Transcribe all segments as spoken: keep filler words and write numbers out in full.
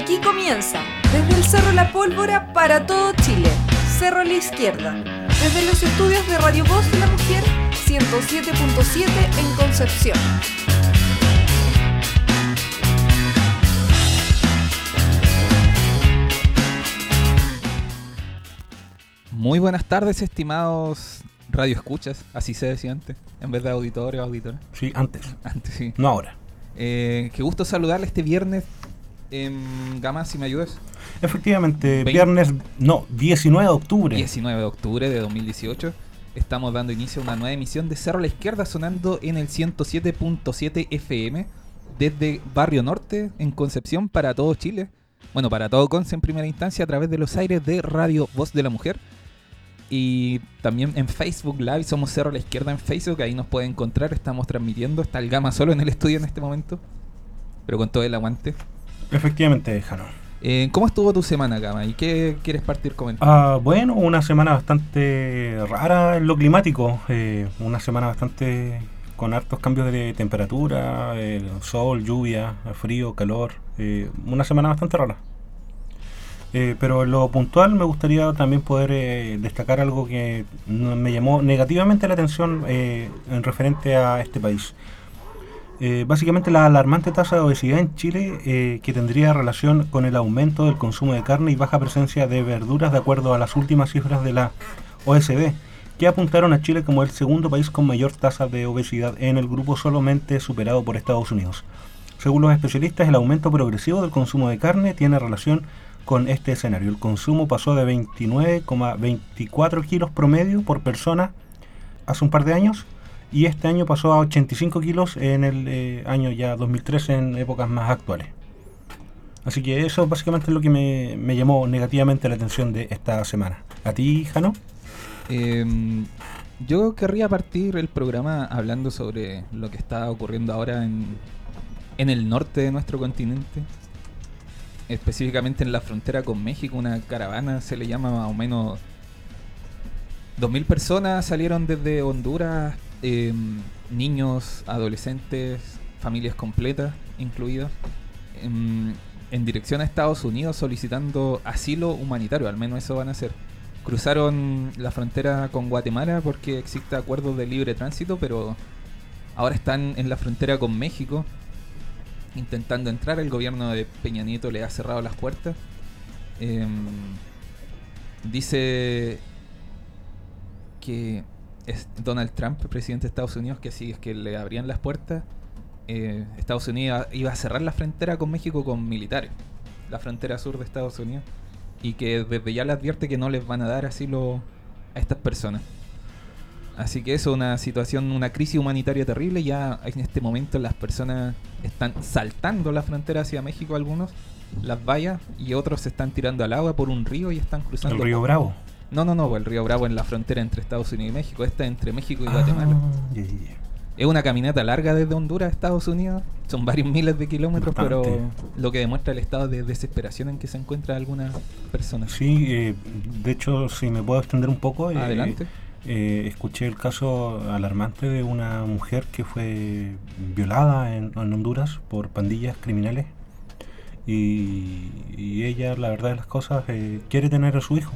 Aquí comienza, desde el Cerro La Pólvora para todo Chile, Cerro La Izquierda, desde los estudios de Radio Voz de la Mujer, ciento siete punto siete en Concepción. Muy buenas tardes, estimados radioescuchas, así se decía antes, en vez de auditores o auditoras. Sí, antes. Antes, sí. No ahora. Eh, qué gusto saludarle este viernes. Eh, Gama, si me ayudas. Efectivamente, veinte viernes, no, diecinueve de octubre. diecinueve de octubre de dos mil dieciocho. Estamos dando inicio a una nueva emisión de Cerro La Izquierda, sonando en el ciento siete punto siete F M desde Barrio Norte, en Concepción, para todo Chile. Bueno, para todo Conce en primera instancia, a través de los aires de Radio Voz de la Mujer. Y también en Facebook Live, somos Cerro La Izquierda en Facebook, ahí nos puede encontrar, estamos transmitiendo. Está el Gama solo en el estudio en este momento, pero con todo el aguante. Efectivamente, Jano. Eh, ¿Cómo estuvo tu semana, Gama? ¿Y qué quieres partir comentando? Ah, bueno, una semana bastante rara en lo climático. Eh, una semana bastante con hartos cambios de temperatura, eh, sol, lluvia, frío, calor. Eh, una semana bastante rara. Eh, pero en lo puntual me gustaría también poder eh, destacar algo que me llamó negativamente la atención eh, en referente a este país. Eh, básicamente la alarmante tasa de obesidad en Chile eh, que tendría relación con el aumento del consumo de carne y baja presencia de verduras de acuerdo a las últimas cifras de la O E C D, que apuntaron a Chile como el segundo país con mayor tasa de obesidad en el grupo, solamente superado por Estados Unidos. Según los especialistas, el aumento progresivo del consumo de carne tiene relación con este escenario. El consumo pasó de veintinueve coma veinticuatro kilos promedio por persona hace un par de años, y este año pasó a ochenta y cinco kilos en el eh, año ya dos mil trece, en épocas más actuales. Así que eso básicamente es lo que me, me llamó negativamente la atención de esta semana. ¿A ti, Jano? Eh, yo querría partir el programa hablando sobre lo que está ocurriendo ahora en, en el norte de nuestro continente, específicamente en la frontera con México. Una caravana, se le llama más o menos, dos mil personas salieron desde Honduras, eh, niños, adolescentes, familias completas incluidas, en, en dirección a Estados Unidos solicitando asilo humanitario, al menos eso van a hacer. Cruzaron la frontera con Guatemala porque existe acuerdos de libre tránsito, pero ahora están en la frontera con México intentando entrar. El gobierno de Peña Nieto le ha cerrado las puertas. Eh, dice que es Donald Trump, presidente de Estados Unidos, que si es que le abrían las puertas, eh, Estados Unidos iba a cerrar la frontera con México con militares, la frontera sur de Estados Unidos, y que desde ya le advierte que no les van a dar asilo a estas personas. Así que eso es una situación, una crisis humanitaria terrible. Ya en este momento las personas están saltando la frontera hacia México, algunos, las vallas, y otros se están tirando al agua por un río y están cruzando. ¿El río Bravo? No, no, no, el río Bravo en la frontera entre Estados Unidos y México. Esta es entre México y Guatemala. Ah, yeah, yeah. Es una caminata larga desde Honduras a Estados Unidos. Son varios miles de kilómetros, Bastante. Pero lo que demuestra el estado de desesperación en que se encuentran algunas personas. Sí, eh, de hecho, si me puedo extender un poco. Eh, Adelante. Eh, escuché el caso alarmante de una mujer que fue violada en, en Honduras por pandillas criminales, y, y ella, la verdad de las cosas, eh, quiere tener a su hijo,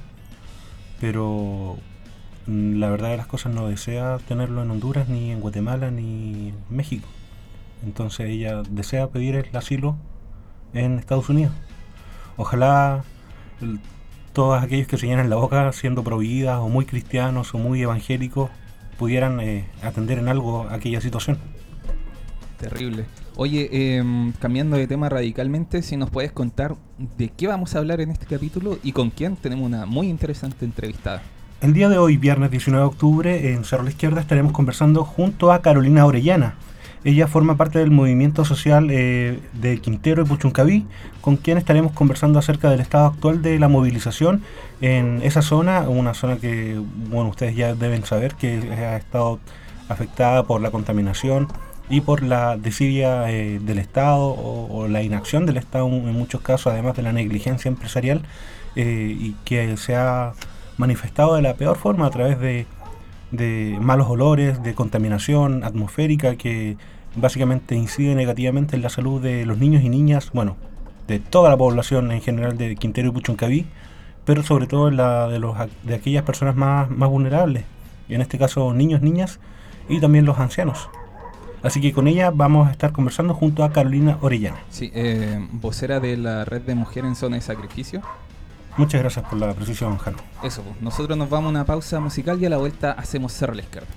pero mm, la verdad de las cosas no desea tenerlo en Honduras, ni en Guatemala, ni en México. Entonces ella desea pedir el asilo en Estados Unidos. Ojalá el, todos aquellos que se llenan la boca siendo providas o muy cristianos o muy evangélicos pudieran eh, atender en algo aquella situación. Terrible. Oye, eh, cambiando de tema radicalmente, si nos puedes contar de qué vamos a hablar en este capítulo y con quién. Tenemos una muy interesante entrevistada. El día de hoy, viernes diecinueve de octubre, en Cerro La Izquierda estaremos conversando junto a Carolina Orellana. Ella forma parte del movimiento social eh, de Quintero y Puchuncaví, con quien estaremos conversando acerca del estado actual de la movilización en esa zona, una zona que, bueno, ustedes ya deben saber que ha estado afectada por la contaminación y por la desidia eh, del Estado o, o la inacción del Estado en muchos casos, además de la negligencia empresarial, eh, y que se ha manifestado de la peor forma a través de, de malos olores, de contaminación atmosférica que básicamente incide negativamente en la salud de los niños y niñas, bueno, de toda la población en general de Quintero y Puchuncaví, pero sobre todo la de, los, de aquellas personas más, más vulnerables, en este caso niños, niñas y también los ancianos. Así que con ella vamos a estar conversando junto a Carolina Orellana. Sí, eh, vocera de la Red de Mujeres en Zona de Sacrificio. Muchas gracias por la precisión, Jano. Eso, pues, nosotros nos vamos a una pausa musical y a la vuelta hacemos Cerro a la Izquierda.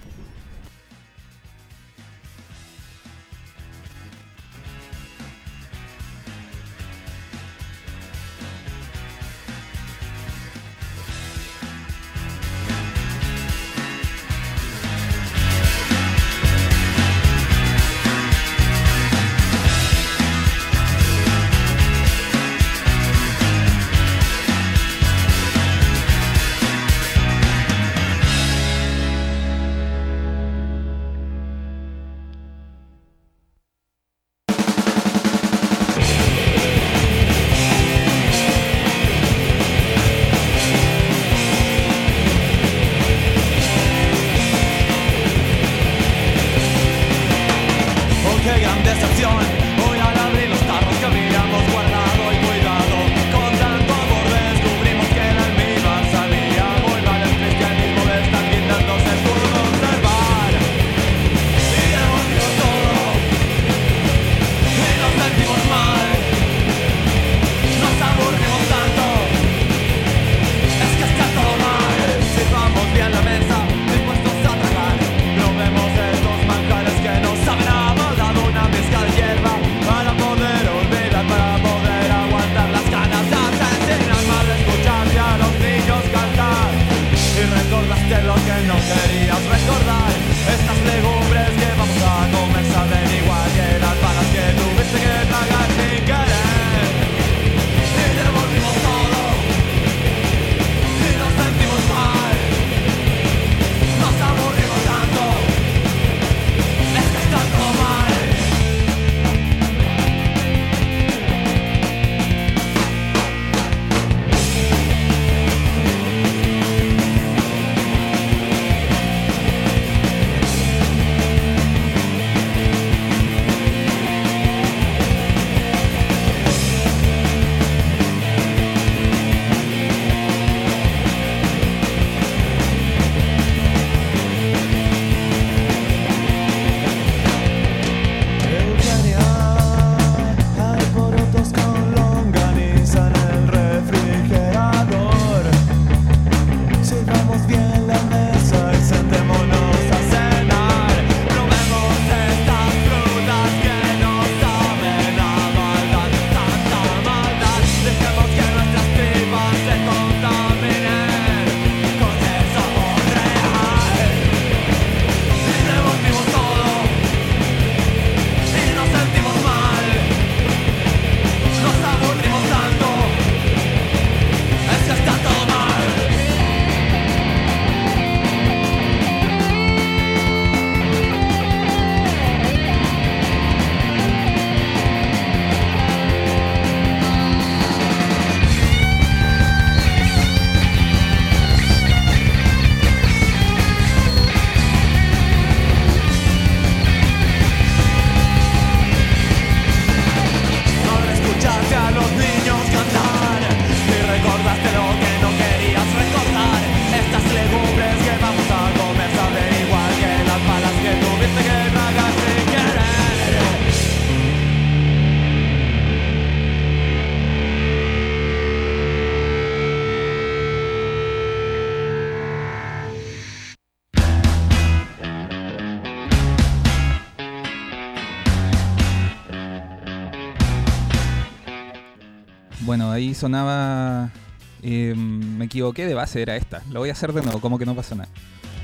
Bueno, ahí sonaba... Eh, me equivoqué de base, era esta. Lo voy a hacer de nuevo, como que no pasa nada.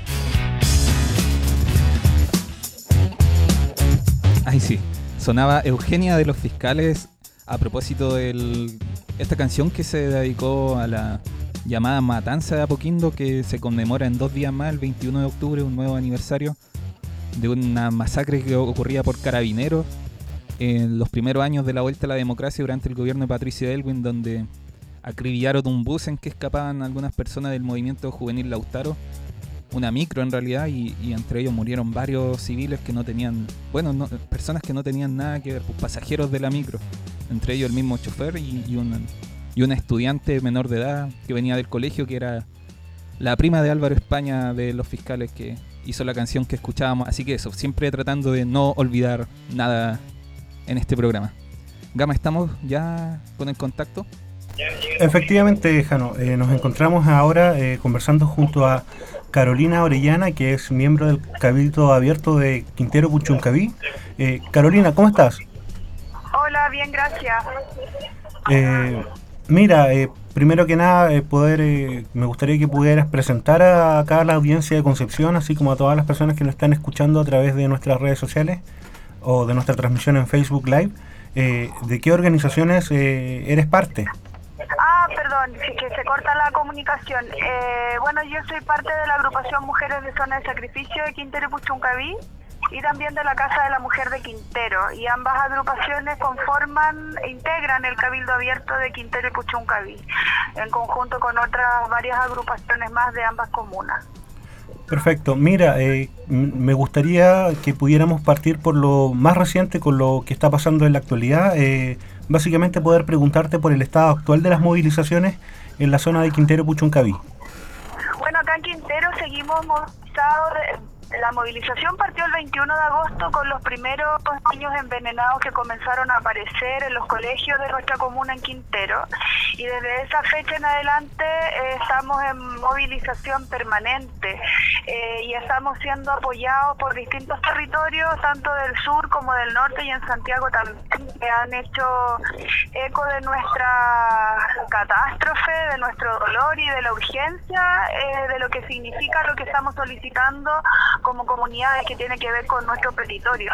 Ahí sí. Sonaba Eugenia de los Fiscales a propósito de esta canción que se dedicó a la llamada Matanza de Apoquindo, que se conmemora en dos días más, el veintiuno de octubre, un nuevo aniversario de una masacre que ocurría por carabineros en los primeros años de la vuelta a la democracia durante el gobierno de Patricio Aylwin, donde acribillaron un bus en que escapaban algunas personas del movimiento juvenil Lautaro, una micro en realidad, y, y entre ellos murieron varios civiles que no tenían, bueno, no, personas que no tenían nada que ver, pues pasajeros de la micro. entre ellos el mismo chofer y, y, una, y una estudiante menor de edad que venía del colegio, que era la prima de Álvaro España de Los Fiscales, que hizo la canción que escuchábamos. Así que eso, siempre tratando de no olvidar nada en este programa. Gama, ¿estamos ya con el contacto? Efectivamente, Jano, eh, nos encontramos ahora eh, conversando junto a Carolina Orellana, que es miembro del Cabildo Abierto de Quintero Puchuncaví. Eh, Carolina, ¿cómo estás? Hola, bien, gracias. Eh, mira, eh, primero que nada, eh, poder, eh, me gustaría que pudieras presentar a acá a la audiencia de Concepción, así como a todas las personas que nos están escuchando a través de nuestras redes sociales o de nuestra transmisión en Facebook Live, eh, ¿de qué organizaciones eh, eres parte? Ah, perdón, que se corta la comunicación. Eh, bueno, yo soy parte de la agrupación Mujeres de Zona de Sacrificio de Quintero Puchuncaví y también de la Casa de la Mujer de Quintero, y ambas agrupaciones conforman e integran el Cabildo Abierto de Quintero y Puchuncaví, en conjunto con otras varias agrupaciones más de ambas comunas. Perfecto. Mira, eh, me gustaría que pudiéramos partir por lo más reciente, con lo que está pasando en la actualidad. Eh, básicamente poder preguntarte por el estado actual de las movilizaciones en la zona de Quintero Puchuncaví. Bueno, acá en Quintero seguimos movilizados. De... La movilización partió el veintiuno de agosto con los primeros niños envenenados que comenzaron a aparecer en los colegios de nuestra comuna en Quintero, y desde esa fecha en adelante eh, estamos en movilización permanente eh, y estamos siendo apoyados por distintos territorios, tanto del sur como del norte, y en Santiago también, que han hecho eco de nuestra catástrofe, de nuestro dolor y de la urgencia eh, de lo que significa lo que estamos solicitando como comunidades, que tiene que ver con nuestro territorio.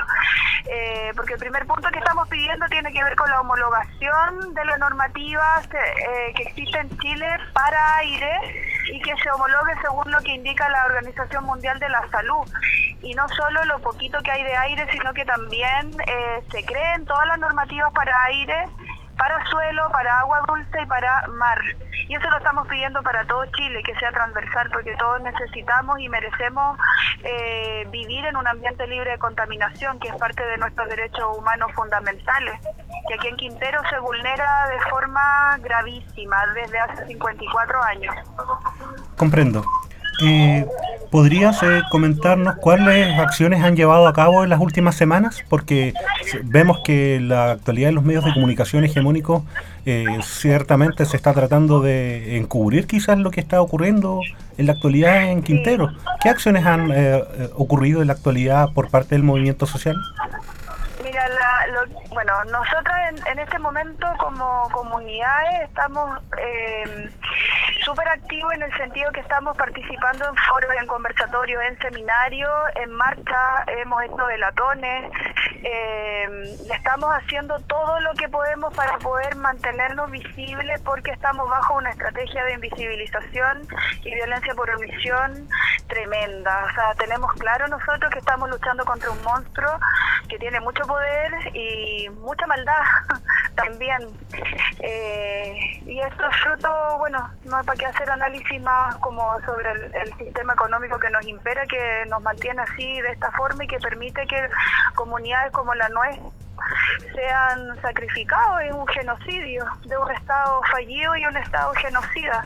Eh, porque el primer punto que estamos pidiendo tiene que ver con la homologación de las normativas eh, que existen en Chile para aire, y que se homologue según lo que indica la Organización Mundial de la Salud. Y no solo lo poquito que hay de aire, sino que también eh, se creen todas las normativas para aire, para suelo, para agua dulce y para mar. Y eso lo estamos pidiendo para todo Chile, que sea transversal, porque todos necesitamos y merecemos eh, vivir en un ambiente libre de contaminación, que es parte de nuestros derechos humanos fundamentales, que aquí en Quintero se vulnera de forma gravísima desde hace cincuenta y cuatro años. Comprendo. Eh, ¿Podrías eh, comentarnos cuáles acciones han llevado a cabo en las últimas semanas? Porque vemos que la actualidad de los medios de comunicación hegemónicos eh, ciertamente se está tratando de encubrir quizás lo que está ocurriendo en la actualidad en Quintero. ¿Qué acciones han eh, ocurrido en la actualidad por parte del movimiento social? Mira, la, lo, bueno, nosotros en, en este momento como comunidades estamos eh, súper activos en el sentido que estamos participando en foros, en conversatorios, en seminarios, en marcha, hemos hecho velatones, eh, estamos haciendo todo lo que podemos para poder mantenernos visibles, porque estamos bajo una estrategia de invisibilización y violencia por omisión tremenda. O sea, tenemos claro nosotros que estamos luchando contra un monstruo que tiene mucho poder y mucha maldad también. Eh, y esto es fruto, bueno, no hay para qué hacer análisis más como sobre el, el sistema económico que nos impera, que nos mantiene así de esta forma y que permite que comunidades como la nuestra sean sacrificados en un genocidio de un Estado fallido y un Estado genocida.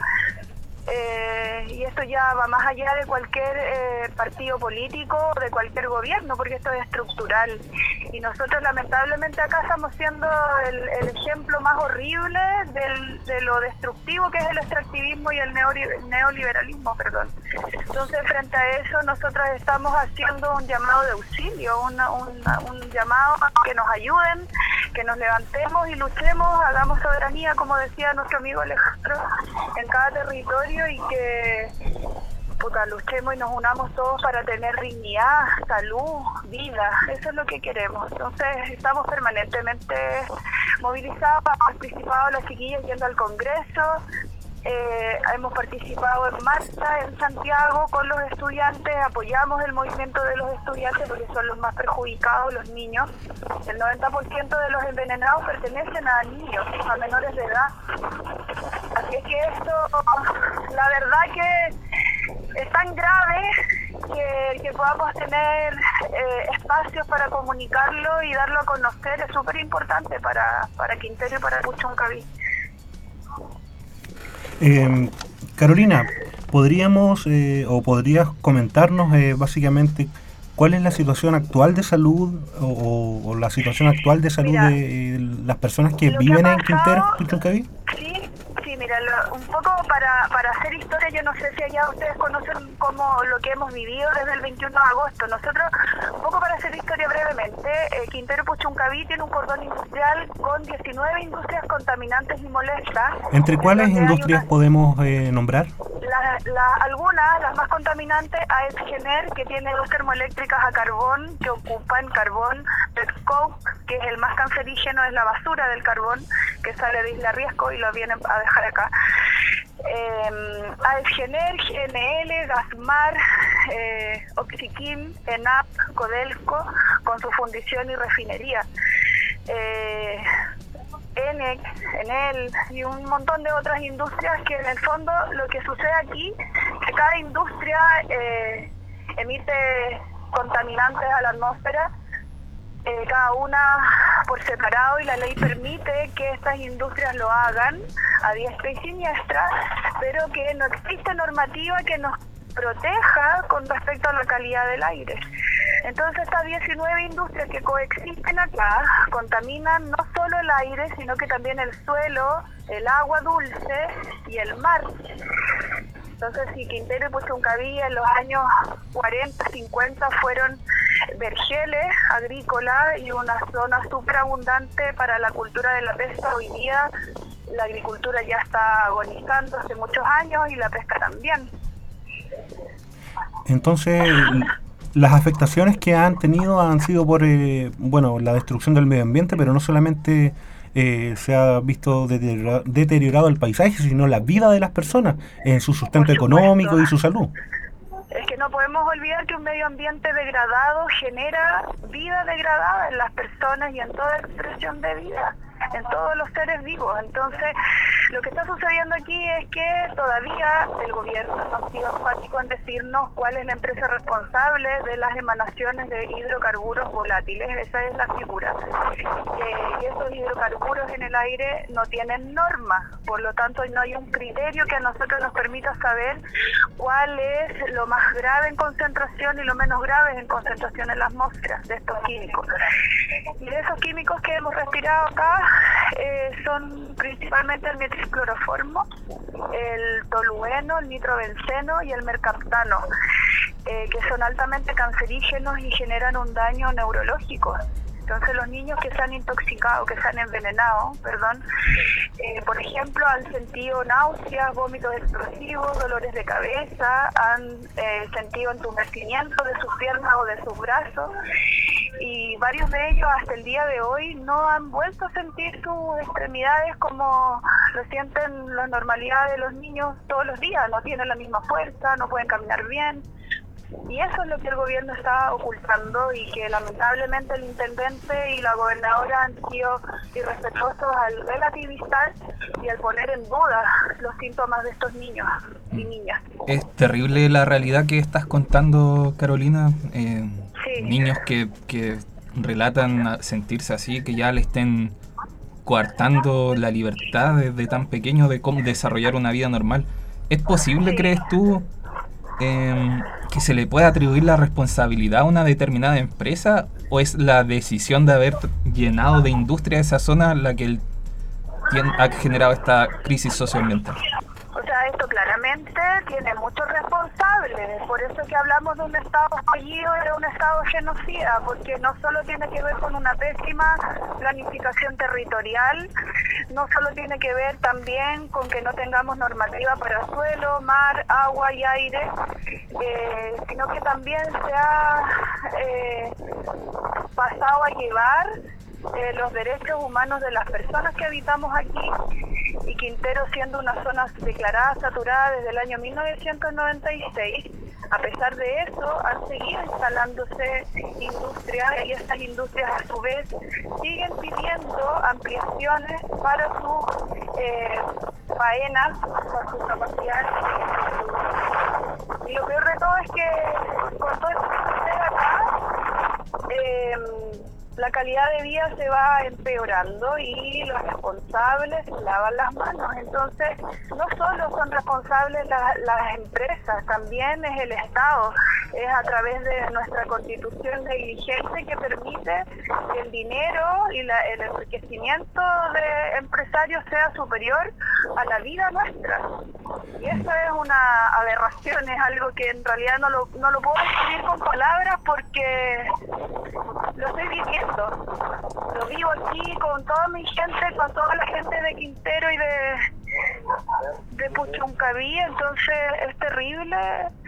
Eh, y esto ya va más allá de cualquier eh, partido político, de cualquier gobierno, porque esto es estructural. Y nosotros lamentablemente acá estamos siendo el, el ejemplo más horrible del, de lo destructivo que es el extractivismo y el neoliberalismo, perdón. Entonces, frente a eso, nosotros estamos haciendo un llamado de auxilio, una, una, un llamado a que nos ayuden, que nos levantemos y luchemos, hagamos soberanía, como decía nuestro amigo Alejandro, en cada territorio, y que puta, luchemos y nos unamos todos para tener dignidad, salud, vida. Eso es lo que queremos. Entonces estamos permanentemente movilizados, participado las chiquillas yendo al Congreso, eh, hemos participado en marcha en Santiago con los estudiantes, apoyamos el movimiento de los estudiantes porque son los más perjudicados, los niños. El noventa por ciento de los envenenados pertenecen a niños, a menores de edad. Así es que esto, la verdad que es tan grave que, que podamos tener eh, espacios para comunicarlo y darlo a conocer es súper importante para, para Quintero y para Puchuncaví. Eh, Carolina, ¿podríamos eh, o podrías comentarnos eh, básicamente cuál es la situación actual de salud o, o, o la situación actual de salud Mira, de eh, las personas que viven que en Quintero, Puchuncaví? Sí, sí, mira, lo, un poco para, para hacer historia, yo no sé si allá ustedes conocen como lo que hemos vivido desde el veintiuno de agosto. Nosotros, un poco para hacer historia brevemente, eh, Quintero Puchuncaví tiene un cordón industrial con diecinueve industrias contaminantes y molestas. ¿Entre cuáles industrias una, podemos eh, nombrar? La, la, algunas, las más contaminantes, A E S Gener, que tiene dos termoeléctricas a carbón, que ocupan carbón, Petcoke, que es el más cancerígeno, es la basura del carbón, que sale de Isla Riesco y lo vienen a dejar acá. Eh, A E S Gener, G N L, Gasmar, eh, Oxiquim, ENAP, Codelco, con su fundición y refinería. Eh, ENEC, ENEL y un montón de otras industrias que en el fondo lo que sucede aquí es que cada industria eh, emite contaminantes a la atmósfera, eh, cada una por separado, y la ley permite que estas industrias lo hagan a diestra y siniestra, pero que no existe normativa que nos proteja con respecto a la calidad del aire. Entonces estas diecinueve industrias que coexisten acá contaminan no solo el aire, sino que también el suelo, el agua dulce y el mar. Entonces, si Quintero y Puchuncaví en los años cuarenta, cincuenta fueron vergeles agrícolas y una zona súper abundante para la cultura de la pesca, hoy día la agricultura ya está agonizando hace muchos años y la pesca también. Entonces, las afectaciones que han tenido han sido por eh, bueno, la destrucción del medio ambiente, pero no solamente eh, se ha visto deteriorado, deteriorado el paisaje, sino la vida de las personas en su sustento económico y su salud. Es que no podemos olvidar que un medio ambiente degradado genera vida degradada en las personas y en toda expresión de vida, en todos los seres vivos. Entonces, lo que está sucediendo aquí es que todavía el gobierno no ha sido enfático en decirnos cuál es la empresa responsable de las emanaciones de hidrocarburos volátiles. Esa es la figura. Eh, y esos hidrocarburos en el aire no tienen normas, por lo tanto no hay un criterio que a nosotros nos permita saber cuál es lo más grave en concentración y lo menos grave en concentración en la atmósfera de estos químicos. Y de esos químicos que hemos respirado acá eh, son principalmente el metilcloroformo, el tolueno, el nitrobenceno y el mercaptano, eh, que son altamente cancerígenos y generan un daño neurológico. Entonces los niños que se han intoxicado, que se han envenenado, perdón, eh, por ejemplo, han sentido náuseas, vómitos explosivos, dolores de cabeza, han eh, sentido entumecimiento de sus piernas o de sus brazos, y varios de ellos hasta el día de hoy no han vuelto a sentir sus extremidades como lo sienten la normalidad de los niños todos los días. No tienen la misma fuerza, no pueden caminar bien. Y eso es lo que el gobierno está ocultando, y que lamentablemente el intendente y la gobernadora han sido irrespetuosos al relativizar y al poner en duda los síntomas de estos niños y niñas. Es terrible la realidad que estás contando, Carolina. Eh, sí. Niños que, que relatan sentirse así, que ya le estén coartando la libertad desde tan pequeño de cómo desarrollar una vida normal. ¿Es posible, sí, crees tú, Eh, que se le pueda atribuir la responsabilidad a una determinada empresa, o es la decisión de haber llenado de industria esa zona la que el, tiene, ha generado esta crisis socioambiental? O sea, esto claramente tiene muchos responsables, por eso que hablamos de un Estado fallido y de un Estado genocida, porque no solo tiene que ver con una pésima planificación territorial, no solo tiene que ver también con que no tengamos normativa para suelo, mar, agua y aire, eh, sino que también se ha eh, pasado a llevar eh, los derechos humanos de las personas que habitamos aquí, y Quintero, siendo una zona declarada saturada desde el año mil novecientos noventa y seis, a pesar de eso han seguido instalándose industrias, y estas industrias a su vez siguen pidiendo ampliaciones para sus eh, faenas, para sus capacidades. Y lo peor de todo es que con todo esto que sucede acá, eh, la calidad de vida se va empeorando y los responsables se lavan las manos. Entonces, no solo son responsables la, las empresas, también es el Estado. Es a través de nuestra constitución negligente que permite que el dinero y la, el enriquecimiento de empresarios sea superior a la vida nuestra. Y eso es una aberración, es algo que en realidad no lo, no lo puedo describir con palabras porque lo estoy viviendo. Lo vivo aquí con toda mi gente, con toda la gente de Quintero y de, de Puchuncaví, entonces es terrible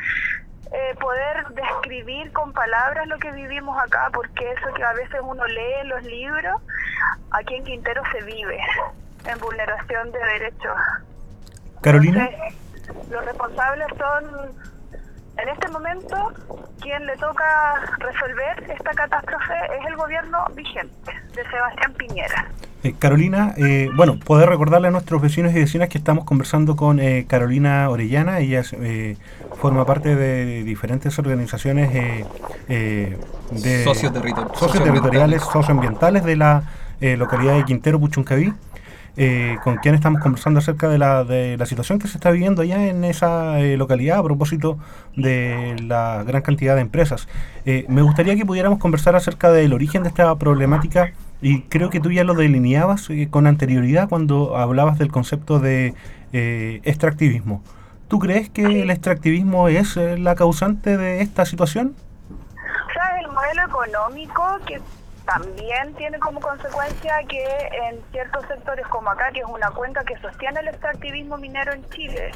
eh, poder describir con palabras lo que vivimos acá, porque eso que a veces uno lee en los libros, aquí en Quintero se vive en vulneración de derechos. Carolina. Entonces, los responsables son, en este momento, quien le toca resolver esta catástrofe es el gobierno vigente de Sebastián Piñera. Eh, Carolina, eh, bueno, poder recordarle a nuestros vecinos y vecinas que estamos conversando con eh, Carolina Orellana. Ella eh, forma parte de diferentes organizaciones eh, eh, de Socioterritor- socioterritoriales, socioambientales de la eh, localidad de Quintero, Puchuncaví. Eh, con quien estamos conversando acerca de la, de la situación que se está viviendo allá en esa eh, localidad a propósito de la gran cantidad de empresas. Eh, me gustaría que pudiéramos conversar acerca del origen de esta problemática y creo que tú ya lo delineabas eh, con anterioridad cuando hablabas del concepto de eh, extractivismo. ¿Tú crees que el extractivismo es eh, la causante de esta situación? O sea, el modelo económico que también tiene como consecuencia que en ciertos sectores como acá, que es una cuenca que sostiene el extractivismo minero en Chile,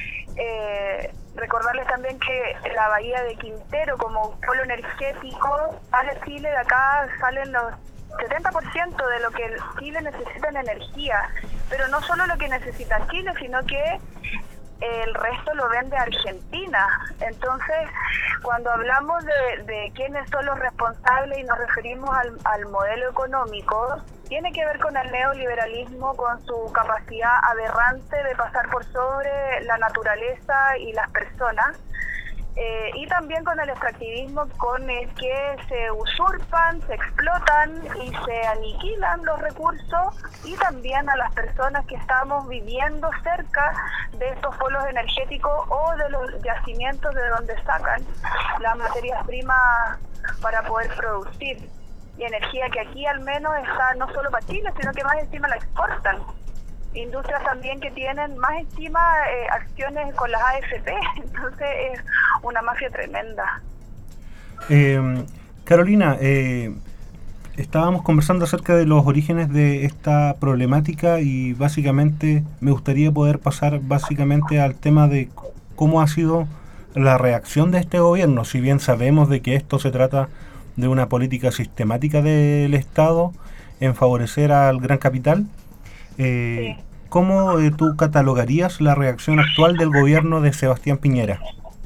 eh, recordarles también que la bahía de Quintero como polo energético hace Chile, de acá salen los setenta por ciento de lo que Chile necesita en energía, pero no solo lo que necesita Chile, sino que el resto lo vende Argentina. Entonces, cuando hablamos de, de quiénes son los responsables y nos referimos al, al modelo económico, tiene que ver con el neoliberalismo, con su capacidad aberrante de pasar por sobre la naturaleza y las personas, eh, y también con el extractivismo con el que se usurpan, se explotan y se aniquilan los recursos, y también a las personas que estamos viviendo cerca de estos polos energéticos o de los yacimientos de donde sacan las materias primas para poder producir. Y energía que aquí al menos está no solo para Chile, sino que más encima la exportan. Industrias también que tienen más encima eh, acciones con las A F P, entonces es una mafia tremenda. Eh, Carolina, eh, estábamos conversando acerca de los orígenes de esta problemática y básicamente me gustaría poder pasar básicamente al tema de cómo ha sido la reacción de este gobierno, si bien sabemos de que esto se trata de una política sistemática del Estado en favorecer al gran capital. Eh, sí. ¿Cómo eh, tú catalogarías la reacción actual del gobierno de Sebastián Piñera?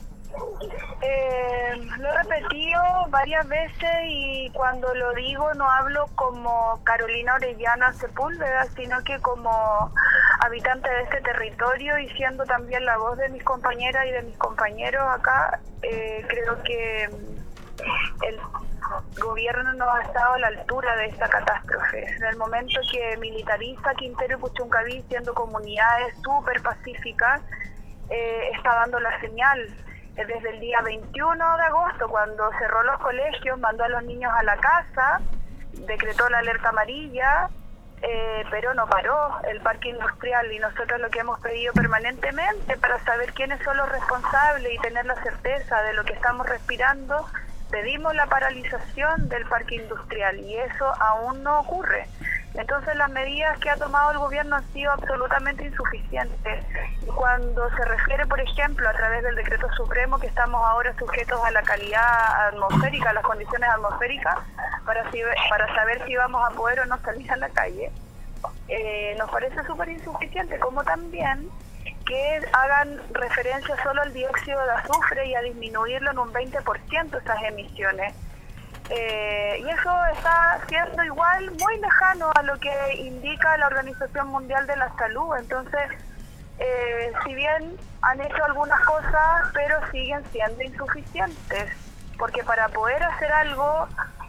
Eh, lo he repetido varias veces y cuando lo digo no hablo como Carolina Orellana Sepúlveda, sino que como habitante de este territorio y siendo también la voz de mis compañeras y de mis compañeros acá. Eh, creo que el gobierno no ha estado a la altura de esta catástrofe. En el momento que militariza Quintero y Puchuncaví siendo comunidades súper pacíficas, eh, está dando la señal. Desde el día veintiuno de agosto, cuando cerró los colegios, mandó a los niños a la casa, decretó la alerta amarilla, eh, pero no paró el parque industrial, y nosotros lo que hemos pedido permanentemente para saber quiénes son los responsables y tener la certeza de lo que estamos respirando, pedimos la paralización del parque industrial y eso aún no ocurre. Entonces las medidas que ha tomado el gobierno han sido absolutamente insuficientes. Y cuando se refiere, por ejemplo, a través del decreto supremo, que estamos ahora sujetos a la calidad atmosférica, a las condiciones atmosféricas, para, si, para saber si vamos a poder o no salir a la calle, eh, nos parece súper insuficiente, como también que hagan referencia solo al dióxido de azufre y a disminuirlo en un veinte por ciento estas emisiones. Eh, y eso está siendo igual muy lejano a lo que indica la Organización Mundial de la Salud. Entonces, eh, si bien han hecho algunas cosas, pero siguen siendo insuficientes, porque para poder hacer algo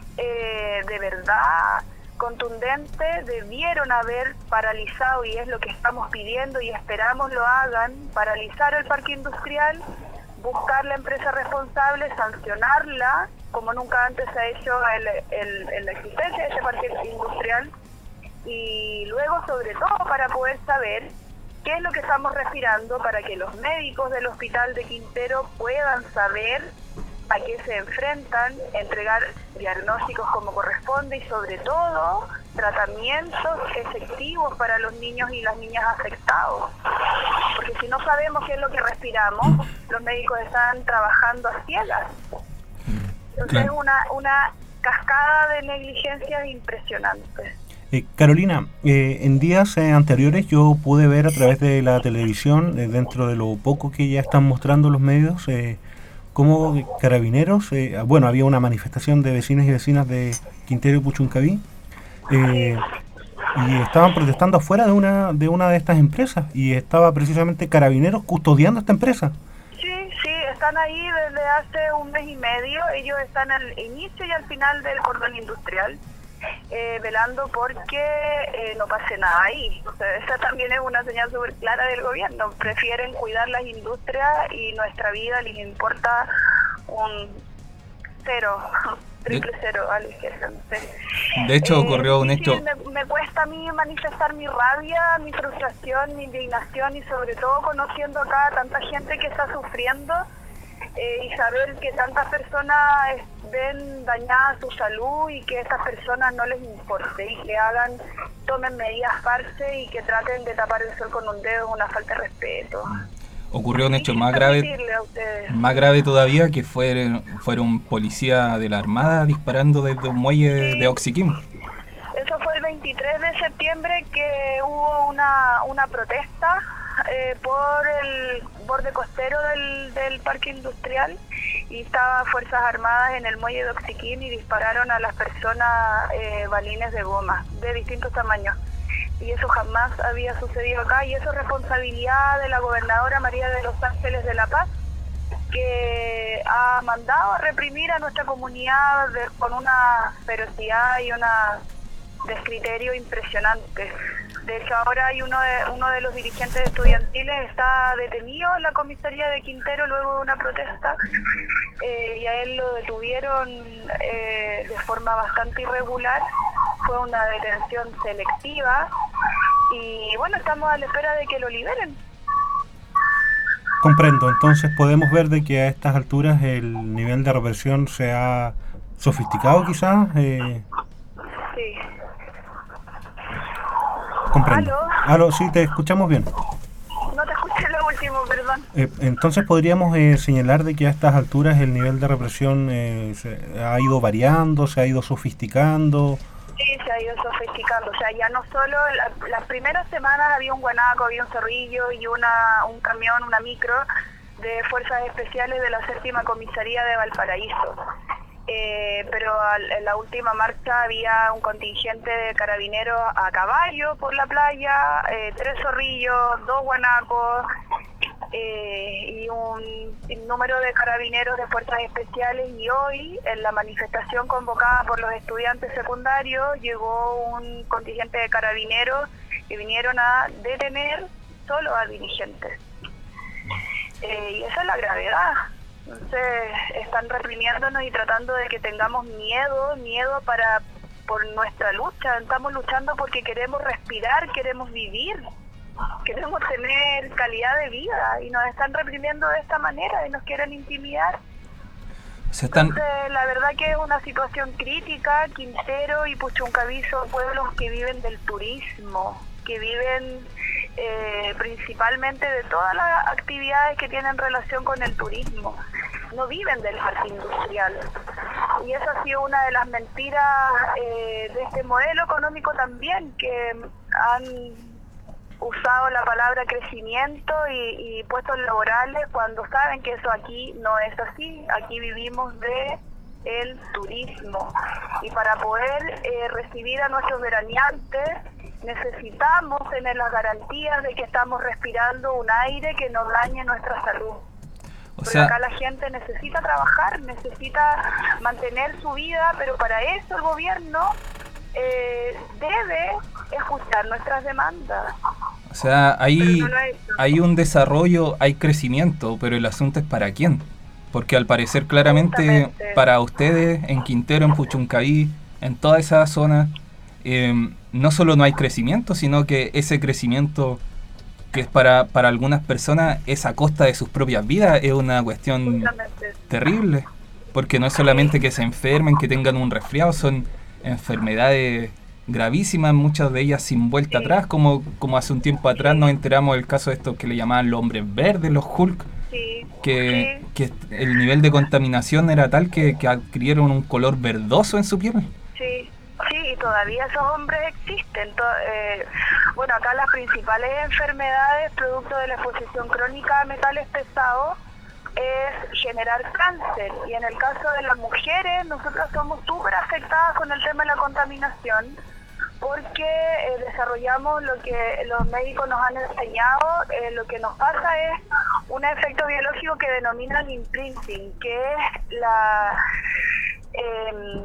eh, de verdad contundente, debieron haber paralizado, y es lo que estamos pidiendo y esperamos lo hagan, paralizar el parque industrial, buscar la empresa responsable, sancionarla, como nunca antes se ha hecho el, el, el, la existencia de ese parque industrial, y luego sobre todo para poder saber qué es lo que estamos respirando, para que los médicos del hospital de Quintero puedan saber a qué se enfrentan, entregar diagnósticos como corresponde y sobre todo tratamientos efectivos para los niños y las niñas afectados. Porque si no sabemos qué es lo que respiramos, los médicos están trabajando a ciegas. Entonces claro. es una, una cascada de negligencias impresionantes. Eh, Carolina, eh, en días eh, anteriores yo pude ver a través de la televisión, eh, dentro de lo poco que ya están mostrando los medios, eh, cómo Carabineros, eh, bueno, había una manifestación de vecinos y vecinas de Quintero y Puchuncaví, eh, y estaban protestando afuera de una de una de estas empresas, y estaba precisamente Carabineros custodiando esta empresa. Sí, sí, están ahí desde hace un mes y medio. Ellos están al inicio y al final del cordón industrial, eh, velando porque eh, no pase nada ahí. O sea, esa también es una señal súper clara del gobierno. Prefieren cuidar las industrias y nuestra vida les importa un cero, triple cero a la izquierda, no sé. De hecho, eh, ocurrió un hecho... Sí, me, me cuesta a mí manifestar mi rabia, mi frustración, mi indignación, y sobre todo conociendo acá a tanta gente que está sufriendo, eh, y saber que tantas personas ven dañada su salud y que a estas personas no les importe y que hagan, tomen medidas parce y que traten de tapar el sol con un dedo es una falta de respeto. Ocurrió un hecho más grave, más grave todavía, que fue fueron policía de la Armada disparando desde un muelle sí. de Oxiquim. Eso fue el veintitrés de septiembre, que hubo una, una protesta eh, por el borde costero del, del parque industrial, y estaban Fuerzas Armadas en el muelle de Oxiquim y dispararon a las personas eh, balines de goma de distintos tamaños. Y eso jamás había sucedido acá, y eso es responsabilidad de la gobernadora María de los Ángeles de la Paz, que ha mandado a reprimir a nuestra comunidad de, con una ferocidad y una descriterio impresionante. De hecho, ahora hay uno de, uno de los dirigentes estudiantiles está detenido en la comisaría de Quintero luego de una protesta, eh, y a él lo detuvieron eh, de forma bastante irregular. Fue una detención selectiva y bueno, estamos a la espera de que lo liberen. Comprendo, entonces podemos ver de que a estas alturas el nivel de represión se ha sofisticado quizás. Eh... Sí. Comprendo. ¿Aló? Aló, sí, te escuchamos bien. No te escuché lo último, perdón. Eh, entonces podríamos eh, señalar de que a estas alturas el nivel de represión eh, se ha ido variando, se ha ido sofisticando. Sí, se ha ido sofisticando. O sea, ya no solo la, las primeras semanas había un guanaco, había un zorrillo y una un camión, una micro de fuerzas especiales de la séptima comisaría de Valparaíso. Eh, pero al, en la última marcha había un contingente de carabineros a caballo por la playa, eh, tres zorrillos, dos guanacos, eh, y un, un número de carabineros de fuerzas especiales. Y hoy, en la manifestación convocada por los estudiantes secundarios, llegó un contingente de carabineros que vinieron a detener solo a dirigentes. Eh, y esa es la gravedad. Entonces están reprimiéndonos y tratando de que tengamos miedo, miedo para por nuestra lucha. Estamos luchando porque queremos respirar, queremos vivir, queremos tener calidad de vida, y nos están reprimiendo de esta manera y nos quieren intimidar. Se están... Entonces, la verdad que es una situación crítica. Quintero y Puchuncaví son pueblos que viven del turismo, que viven eh, principalmente de todas las actividades que tienen relación con el turismo. No viven del parque industrial. Y esa ha sido una de las mentiras eh, de este modelo económico también, que han usado la palabra crecimiento y, y puestos laborales cuando saben que eso aquí no es así. Aquí vivimos de el turismo, y para poder eh, recibir a nuestros veraneantes necesitamos tener las garantías de que estamos respirando un aire que no dañe nuestra salud. O Pero sea, acá la gente necesita trabajar, necesita mantener su vida, pero para eso el gobierno eh, debe escuchar nuestras demandas. o sea, hay, Pero no lo ha hecho. hay un desarrollo, hay crecimiento, pero el asunto es para quién. Porque al parecer claramente Justamente. para ustedes en Quintero, en Puchuncaví, en toda esa zona, eh, no solo no hay crecimiento, sino que ese crecimiento que es para, para algunas personas es a costa de sus propias vidas, es una cuestión Justamente. terrible. Porque no es solamente que se enfermen, que tengan un resfriado, son enfermedades gravísimas, muchas de ellas sin vuelta Sí. atrás, como, como hace un tiempo atrás nos enteramos del caso de estos que le llamaban los hombres verdes, los Hulk, Sí, que, sí, que el nivel de contaminación era tal que, que adquirieron un color verdoso en su piel. sí, sí, y todavía esos hombres existen. To- eh, bueno, acá las principales enfermedades producto de la exposición crónica a metales pesados es generar cáncer, y en el caso de las mujeres nosotros somos súper afectadas con el tema de la contaminación, porque eh, desarrollamos lo que los médicos nos han enseñado. Eh, lo que nos pasa es un efecto biológico que denominan imprinting, que es la eh,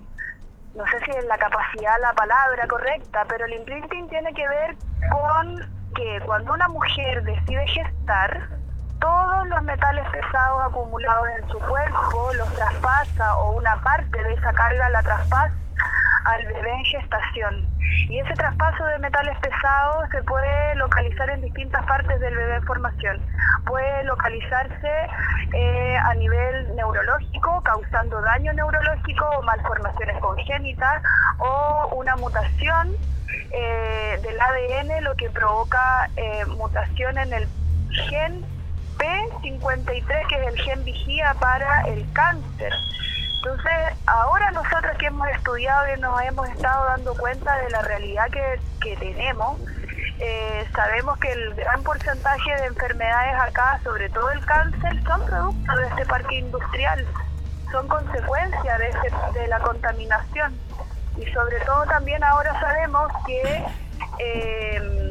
no sé si es la capacidad, la palabra correcta, pero el imprinting tiene que ver con que cuando una mujer decide gestar, todos los metales pesados acumulados en su cuerpo los traspasa, o una parte de esa carga la traspasa al bebé en gestación. Y ese traspaso de metales pesados se puede localizar en distintas partes del bebé en formación. Puede localizarse eh, a nivel neurológico, causando daño neurológico o malformaciones congénitas, o una mutación eh, del A D N, lo que provoca eh, mutación en el gen P cincuenta y tres, que es el gen vigía para el cáncer. Entonces, ahora nosotros que hemos estudiado y nos hemos estado dando cuenta de la realidad que, que tenemos, eh, sabemos que el gran porcentaje de enfermedades acá, sobre todo el cáncer, son producto de este parque industrial, son consecuencia de, este, de la contaminación. Y sobre todo también ahora sabemos que eh,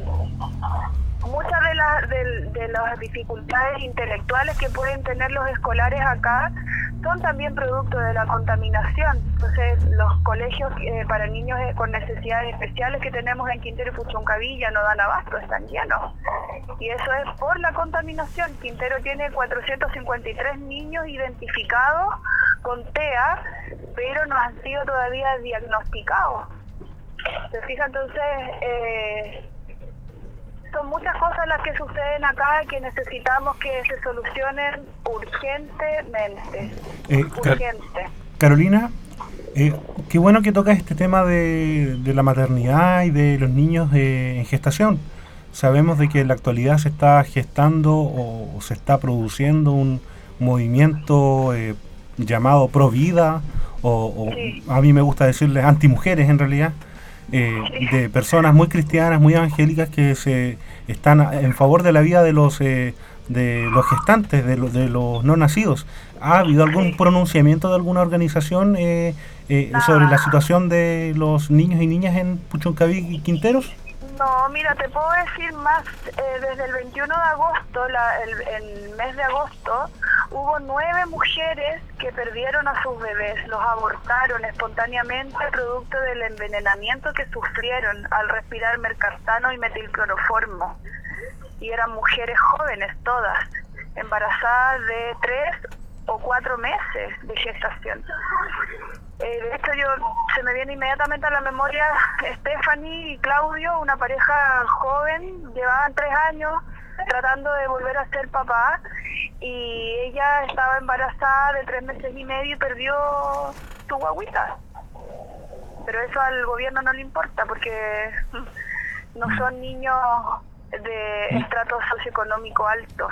muchas de, la, de, de las dificultades intelectuales que pueden tener los escolares acá son también producto de la contaminación. Entonces, los colegios eh, para niños con necesidades especiales que tenemos en Quintero y Puchuncaví ya no dan abasto, están llenos. Y eso es por la contaminación. Quintero tiene cuatrocientos cincuenta y tres niños identificados con T E A, pero no han sido todavía diagnosticados. ¿Se fija? Entonces, eh, son muchas cosas las que suceden acá y que necesitamos que se solucionen urgentemente. Eh, Car- Urgente. Carolina, eh, qué bueno que tocas este tema de, de la maternidad y de los niños eh, en gestación. Sabemos de que en la actualidad se está gestando o, o se está produciendo un movimiento eh, llamado pro vida, o, o Sí. a mí me gusta decirle antimujeres en realidad, eh, de personas muy cristianas, muy evangélicas, que se están en favor de la vida de los eh, de los gestantes, de los, de los no nacidos. ¿Ha habido algún pronunciamiento de alguna organización eh, eh, sobre la situación de los niños y niñas en Puchuncaví y Quinteros? No, mira, te puedo decir más. Eh, desde el veintiuno de agosto, la, el, el mes de agosto, hubo nueve mujeres que perdieron a sus bebés, los abortaron espontáneamente producto del envenenamiento que sufrieron al respirar mercaptano y metilcloroformo. Y eran mujeres jóvenes todas, embarazadas de tres o cuatro meses de gestación. Eh, de hecho, yo se me viene inmediatamente a la memoria Stephanie y Claudio, una pareja joven, llevaban tres años tratando de volver a ser papá, y ella estaba embarazada de tres meses y medio y perdió su guagüita. Pero eso al gobierno no le importa, porque no son niños de estrato socioeconómico alto.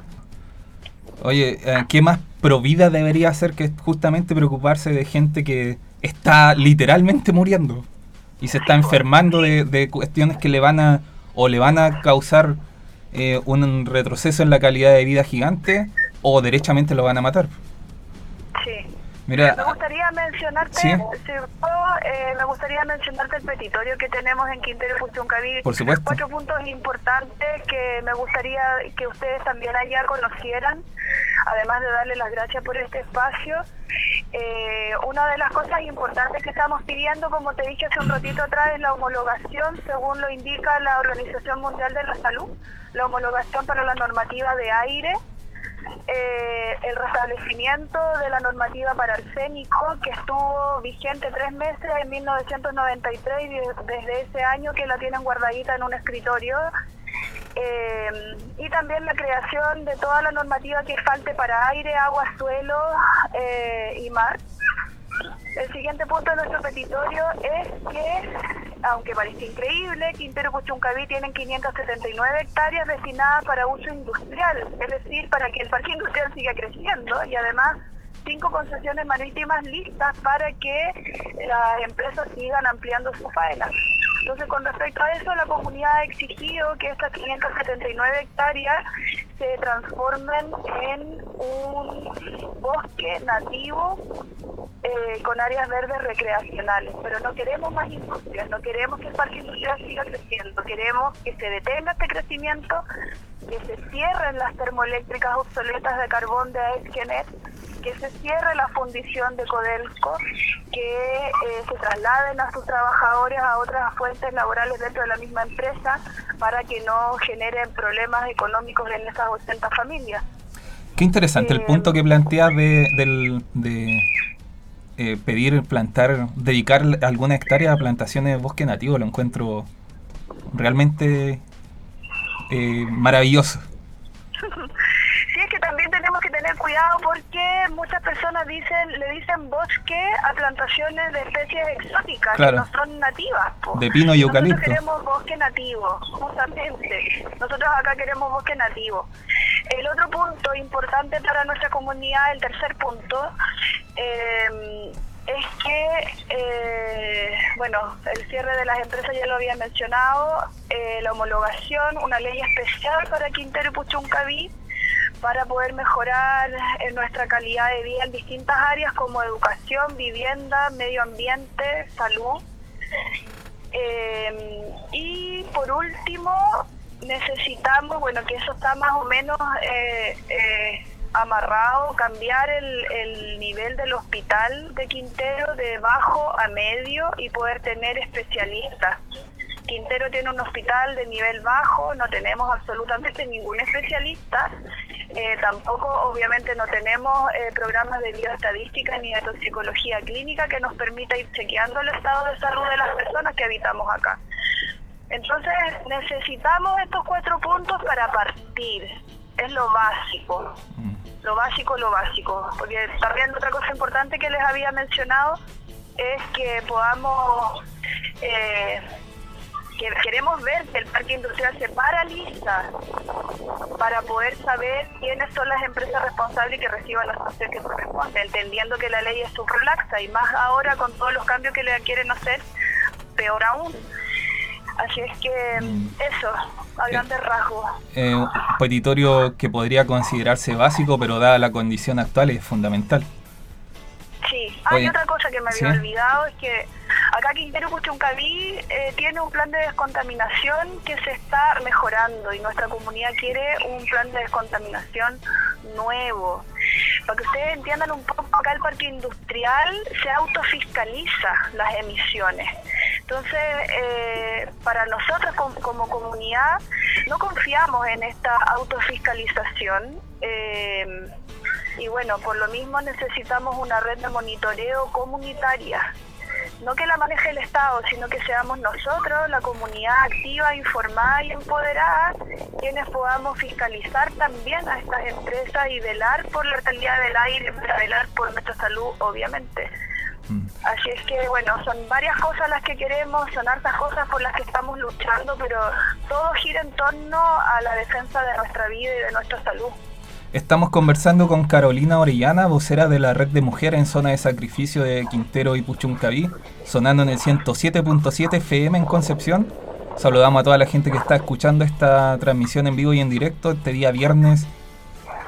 Oye, eh, ¿qué más provida debería hacer que justamente preocuparse de gente que está literalmente muriendo y se está enfermando de, de cuestiones que le van a o le van a causar eh, un retroceso en la calidad de vida gigante, o derechamente lo van a matar? Sí. Mira, me gustaría mencionarte, ¿sí? si puedo, eh, me gustaría mencionarte el petitorio que tenemos en Quintero y Puchuncaví. Por supuesto. Cuatro puntos importantes que me gustaría que ustedes también allá conocieran, además de darle las gracias por este espacio. Eh, una de las cosas importantes que estamos pidiendo, como te dije hace un ratito atrás, es la homologación, según lo indica la Organización Mundial de la Salud, la homologación para la normativa de aire. Eh, el restablecimiento de la normativa para arsénico, que estuvo vigente tres meses en mil novecientos noventa y tres, y desde ese año que la tienen guardadita en un escritorio. Eh, y también la creación de toda la normativa que falte para aire, agua, suelo eh, y mar. El siguiente punto de nuestro petitorio es que, aunque parece increíble, Quintero y Puchuncaví tienen quinientas setenta y nueve hectáreas destinadas para uso industrial, es decir, para que el parque industrial siga creciendo, y además cinco concesiones marítimas listas para que las empresas sigan ampliando su faena. Entonces, con respecto a eso, la comunidad ha exigido que estas quinientas setenta y nueve hectáreas se transformen en un bosque nativo eh, con áreas verdes recreacionales. Pero no queremos más industrias, no queremos que el parque industrial siga creciendo, queremos que se detenga este crecimiento, que se cierren las termoeléctricas obsoletas de carbón de Aesgenet, que se cierre la fundición de Codelco, que eh, se trasladen a sus trabajadores a otras fuentes laborales dentro de la misma empresa para que no generen problemas económicos en esas ochenta familias. Qué interesante eh, el punto que planteas de, del, de eh, pedir plantar, dedicar alguna hectárea a plantaciones de bosque nativo. Lo encuentro realmente eh, maravilloso. Sí, es que también tenemos que tener cuidado porque muchas personas dicen le dicen bosque a plantaciones de especies exóticas, claro, que no son nativas. Po. De pino y eucalipto. Nosotros queremos bosque nativo, justamente. Nosotros acá queremos bosque nativo. El otro punto importante para nuestra comunidad, el tercer punto, eh, es que, eh, bueno, el cierre de las empresas ya lo había mencionado, eh, la homologación, una ley especial para Quintero y Puchuncaví, para poder mejorar en nuestra calidad de vida en distintas áreas como educación, vivienda, medio ambiente, salud. Eh, y por último, necesitamos, bueno, que eso está más o menos eh, eh, amarrado, cambiar el, el nivel del hospital de Quintero de bajo a medio y poder tener especialistas. Quintero tiene un hospital de nivel bajo, no tenemos absolutamente ningún especialista, eh, tampoco obviamente no tenemos eh, programas de bioestadística ni de toxicología clínica que nos permita ir chequeando el estado de salud de las personas que habitamos acá. Entonces necesitamos estos cuatro puntos para partir, es lo básico, lo básico, lo básico, porque también otra cosa importante que les había mencionado es que podamos... Eh, que queremos ver que el parque industrial se paraliza para poder saber quiénes son las empresas responsables que reciban la sanción que corresponde, entendiendo que la ley es súper laxa y más ahora con todos los cambios que le quieren hacer, peor aún. Así es que mm. eso, a grandes eh, rasgos. Eh, un petitorio que podría considerarse básico, pero dada la condición actual es fundamental. Sí, hay Oye, otra cosa que me había ¿sí? olvidado, es que acá Quintero y Puchuncaví eh, tiene un plan de descontaminación que se está mejorando y nuestra comunidad quiere un plan de descontaminación nuevo. Para que ustedes entiendan un poco, acá el parque industrial se autofiscaliza las emisiones. Entonces, eh, para nosotros como, como comunidad no confiamos en esta autofiscalización. Eh, y bueno, por lo mismo necesitamos una red de monitoreo comunitaria. No que la maneje el Estado, sino que seamos nosotros, la comunidad activa, informada y empoderada, quienes podamos fiscalizar también a estas empresas y velar por la calidad del aire, velar por nuestra salud, obviamente. Mm. Así es que, bueno, son varias cosas las que queremos, son hartas cosas por las que estamos luchando, pero todo gira en torno a la defensa de nuestra vida y de nuestra salud. Estamos conversando con Carolina Orellana, vocera de la Red de Mujeres en Zona de Sacrificio de Quintero y Puchuncaví, sonando en el ciento siete punto siete F M en Concepción. Saludamos a toda la gente que está escuchando esta transmisión en vivo y en directo este día viernes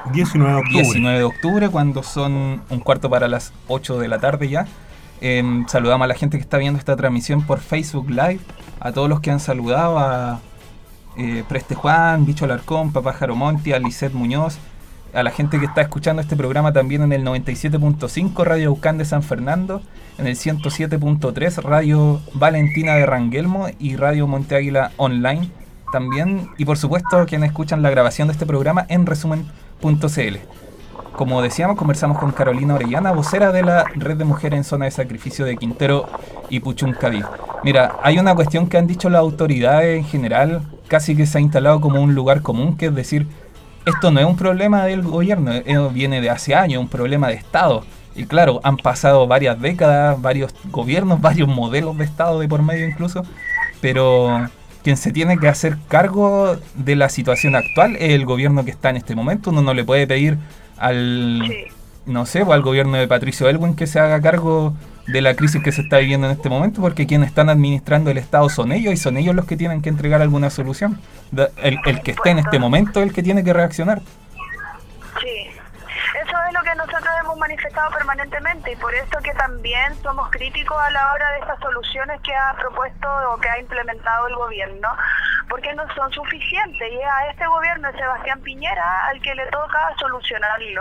diecinueve de octubre. diecinueve de octubre, cuando son un cuarto para las ocho de la tarde ya. Eh, saludamos a la gente que está viendo esta transmisión por Facebook Live, a todos los que han saludado, a eh, Preste Juan, Bicho Alarcón, Papájaro Monti, a Lisette Muñoz, a la gente que está escuchando este programa también en el noventa y siete punto cinco Radio Aucán de San Fernando, en el ciento siete punto tres Radio Valentina de Rangelmo y Radio Monte Águila Online también, y por supuesto quienes escuchan la grabación de este programa en resumen punto c l. Como decíamos, conversamos con Carolina Orellana, vocera de la Red de Mujeres en Zona de Sacrificio de Quintero y Puchuncaví. Mira, hay una cuestión que han dicho las autoridades en general, casi que se ha instalado como un lugar común, que es decir, esto no es un problema del gobierno, eh, viene de hace años, un problema de Estado. Y claro, han pasado varias décadas, varios gobiernos, varios modelos de Estado de por medio incluso, pero quien se tiene que hacer cargo de la situación actual es el gobierno que está en este momento. Uno no le puede pedir al, sí. no sé, al gobierno de Patricio Aylwin que se haga cargo de la crisis que se está viviendo en este momento, porque quienes están administrando el Estado son ellos, y son ellos los que tienen que entregar alguna solución. El, el que esté en este momento es el que tiene que reaccionar. Sí, eso es lo que nosotros hemos manifestado permanentemente, y por eso que también somos críticos a la hora de estas soluciones que ha propuesto o que ha implementado el gobierno, porque no son suficientes, y es a este gobierno de Sebastián Piñera al que le toca solucionarlo.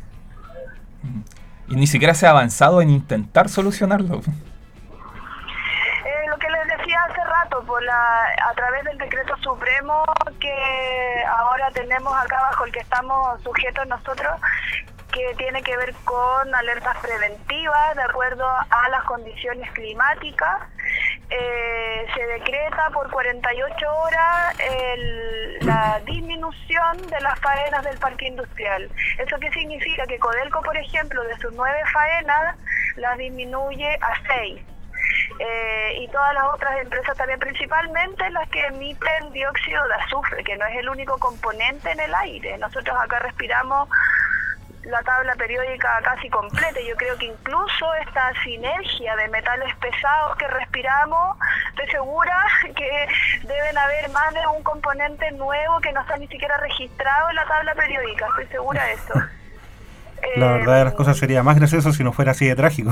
Y ni siquiera se ha avanzado en intentar solucionarlo. Eh, lo que les decía hace rato, por la, a través del decreto supremo que ahora tenemos acá bajo el que estamos sujetos nosotros, que tiene que ver con alertas preventivas de acuerdo a las condiciones climáticas. Eh, se decreta por cuarenta y ocho horas el, la disminución de las faenas del parque industrial. ¿Eso qué significa? Que Codelco, por ejemplo, de sus nueve faenas, las disminuye a seis. Eh, y todas las otras empresas también, principalmente las que emiten dióxido de azufre, que no es el único componente en el aire. Nosotros acá respiramos la tabla periódica casi completa. Yo creo que incluso esta sinergia de metales pesados que respiramos, estoy segura que deben haber más de un componente nuevo que no está ni siquiera registrado en la tabla periódica, estoy segura de eso. La eh, verdad de las cosas sería más gracioso si no fuera así de trágico.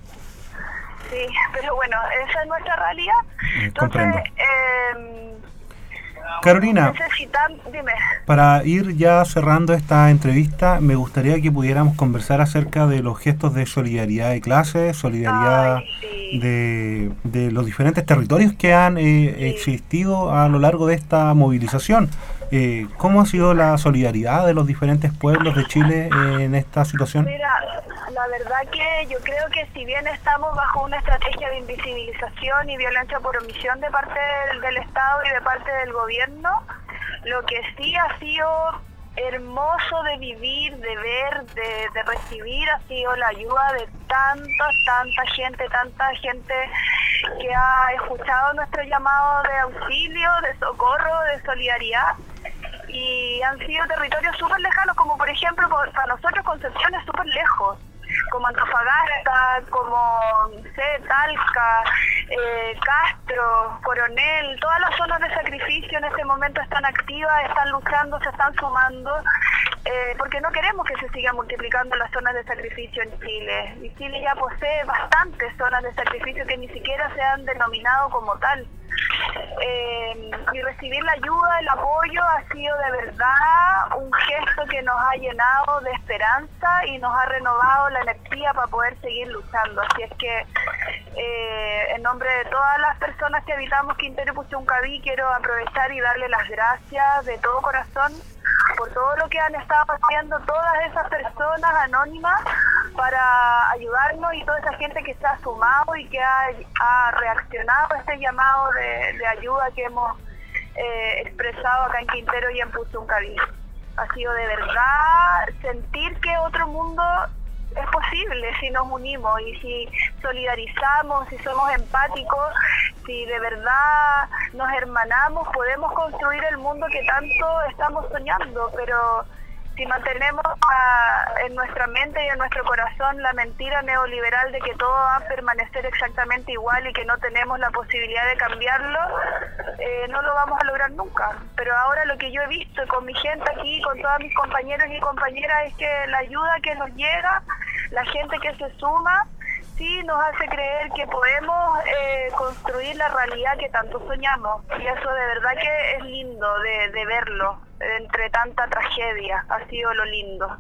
Sí, pero bueno, esa es nuestra realidad. Entonces, comprendo. Eh, Carolina, dime. Para ir ya cerrando esta entrevista, me gustaría que pudiéramos conversar acerca de los gestos de solidaridad de clase, solidaridad Ay, sí. de, de los diferentes territorios que han eh, sí. existido a lo largo de esta movilización. Eh, ¿Cómo ha sido la solidaridad de los diferentes pueblos de Chile en esta situación? Mira, la verdad que yo creo que si bien estamos bajo una estrategia de invisibilización y violencia por omisión de parte del, del Estado y de parte del gobierno, lo que sí ha sido hermoso de vivir, de ver, de, de recibir, ha sido la ayuda de tanta, tanta gente, tanta gente que ha escuchado nuestro llamado de auxilio, de socorro, de solidaridad. Y han sido territorios súper lejanos, como por ejemplo, para nosotros Concepción es súper lejos, como Antofagasta, como no sé, Talca, eh, Castro, Coronel, todas las zonas de sacrificio en este momento están activas, están luchando, se están sumando, eh, porque no queremos que se sigan multiplicando las zonas de sacrificio en Chile. Y Chile ya posee bastantes zonas de sacrificio que ni siquiera se han denominado como tal. Eh, y recibir la ayuda, el apoyo ha sido de verdad un gesto que nos ha llenado de esperanza y nos ha renovado la energía para poder seguir luchando. Así es que eh, en nombre de todas las personas que habitamos Quintero y Puchuncaví, quiero aprovechar y darle las gracias de todo corazón por todo lo que han estado haciendo todas esas personas anónimas para ayudarnos, y toda esa gente que se ha sumado y que ha, ha reaccionado a este llamado de, de ayuda que hemos eh, expresado acá en Quintero y en Puchuncaví. Ha sido de verdad sentir que otro mundo es posible si nos unimos y si solidarizamos, si somos empáticos, si de verdad nos hermanamos, podemos construir el mundo que tanto estamos soñando. Pero si mantenemos a, en nuestra mente y en nuestro corazón la mentira neoliberal de que todo va a permanecer exactamente igual y que no tenemos la posibilidad de cambiarlo, eh, eh, no lo vamos a lograr nunca. Pero ahora lo que yo he visto con mi gente aquí, con todos mis compañeros y compañeras, es que la ayuda que nos llega, la gente que se suma, sí nos hace creer que podemos eh, construir la realidad que tanto soñamos. Y eso de verdad que es lindo de, de verlo, entre tanta tragedia, ha sido lo lindo.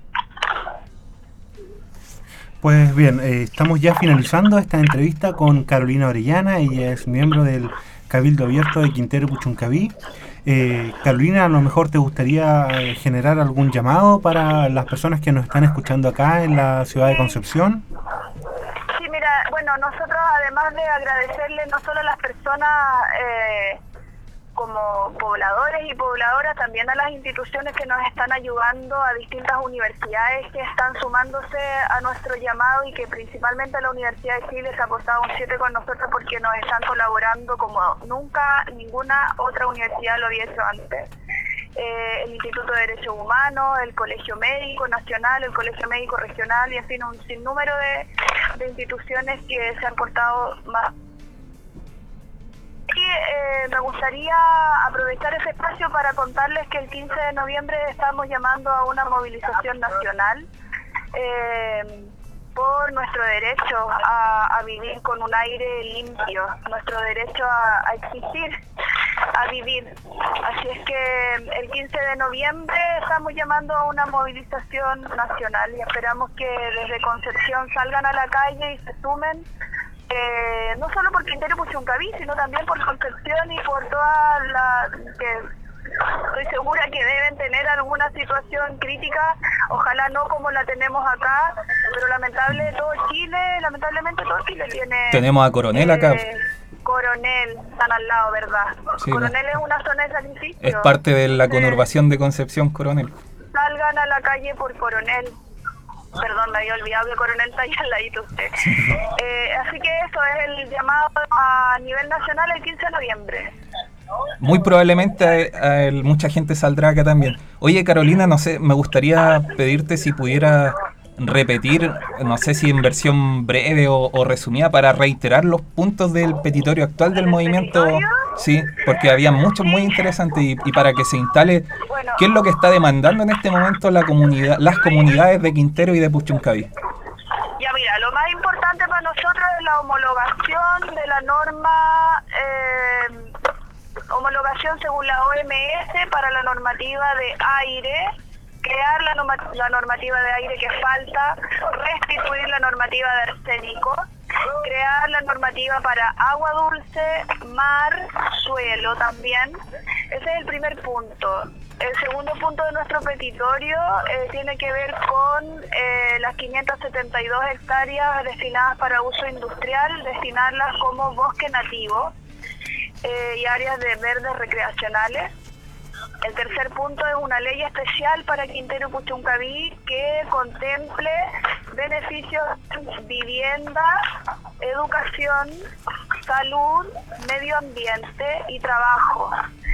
Pues bien, eh, estamos ya finalizando esta entrevista con Carolina Orellana. Ella es miembro del Cabildo Abierto de Quintero Puchuncaví. Eh, Carolina, a lo mejor te gustaría eh, generar algún llamado para las personas que nos están escuchando acá en la ciudad de Concepción. Sí, mira, bueno, nosotros además de agradecerle no solo a las personas eh, como pobladores y pobladoras, también a las instituciones que nos están ayudando, a distintas universidades que están sumándose a nuestro llamado y que principalmente la Universidad de Chile se ha portado un siete con nosotros porque nos están colaborando como nunca ninguna otra universidad lo había hecho antes. Eh, el Instituto de Derechos Humanos, el Colegio Médico Nacional, el Colegio Médico Regional y en fin un sinnúmero de, de instituciones que se han portado más. Y eh, me gustaría aprovechar ese espacio para contarles que el quince de noviembre estamos llamando a una movilización nacional eh, por nuestro derecho a, a vivir con un aire limpio, nuestro derecho a, a existir, a vivir. Así es que el quince de noviembre estamos llamando a una movilización nacional y esperamos que desde Concepción salgan a la calle y se sumen. Eh, no solo por Quintero Puchuncaví, sino también por Concepción y por toda la que estoy segura que deben tener alguna situación crítica, ojalá no como la tenemos acá, pero lamentable todo Chile, lamentablemente todo Chile tiene... Tenemos a Coronel eh, acá. Coronel, están al lado, ¿verdad? Sí, Coronel no. Es una zona de sacrificio. Es parte de la conurbación de Concepción, Coronel. Salgan a la calle por Coronel. Perdón, me había olvidado que Coronel está ahí al ladito usted. Eh, así que eso es el llamado a nivel nacional el quince de noviembre. Muy probablemente eh, mucha gente saldrá acá también. Oye, Carolina, no sé, me gustaría pedirte si pudiera repetir, no sé si en versión breve o, o resumida, para reiterar los puntos del petitorio actual del movimiento. ¿Petitorio? Sí, porque había muchos muy interesantes y, y para que se instale bueno, qué es lo que está demandando en este momento la comunidad, las comunidades de Quintero y de Puchuncaví. Ya mira, lo más importante para nosotros es la homologación de la norma, eh, homologación según la O M S para la normativa de aire, crear la, norma- la normativa de aire que falta, restituir la normativa de arsénico, crear la normativa para agua dulce, mar, suelo también. Ese es el primer punto. El segundo punto de nuestro petitorio eh, tiene que ver con eh, las quinientas setenta y dos hectáreas destinadas para uso industrial, destinarlas como bosque nativo eh, y áreas de verdes recreacionales. El tercer punto es una ley especial para Quintero Puchuncaví que contemple beneficios en vivienda, educación, salud, medio ambiente y trabajo.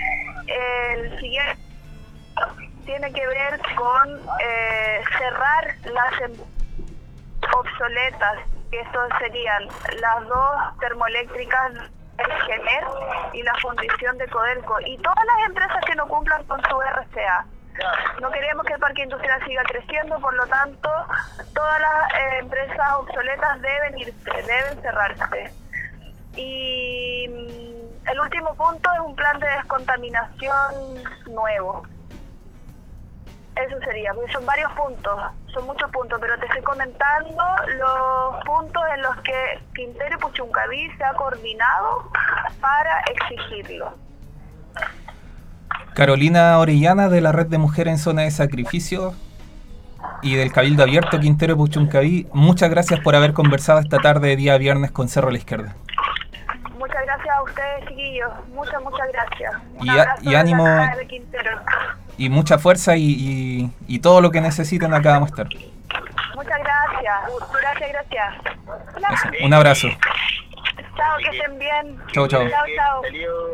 El siguiente tiene que ver con eh, cerrar las em- obsoletas, que estos serían las dos termoeléctricas el Gener y la fundición de Codelco y todas las empresas que no cumplan con su R C A. No queremos que el parque industrial siga creciendo, por lo tanto, todas las eh, empresas obsoletas deben irse, deben cerrarse. Y mm, el último punto es un plan de descontaminación nuevo. Eso sería, porque son varios puntos, son muchos puntos, pero te estoy comentando los puntos en los que Quintero y Puchuncaví se ha coordinado para exigirlo. Carolina Orellana, de la Red de Mujeres en Zona de Sacrificio y del Cabildo Abierto Quintero y Puchuncaví, muchas gracias por haber conversado esta tarde, día viernes, con Cerro a la Izquierda. Muchas gracias a ustedes, chiquillos, muchas, muchas gracias. Un y, a, y ánimo de Quintero. Y mucha fuerza y, y, y todo lo que necesiten acá vamos a estar. Muchas gracias, gracias, gracias. Eso, un abrazo. Chao, que estén bien. Chao, chao. Chao, chao.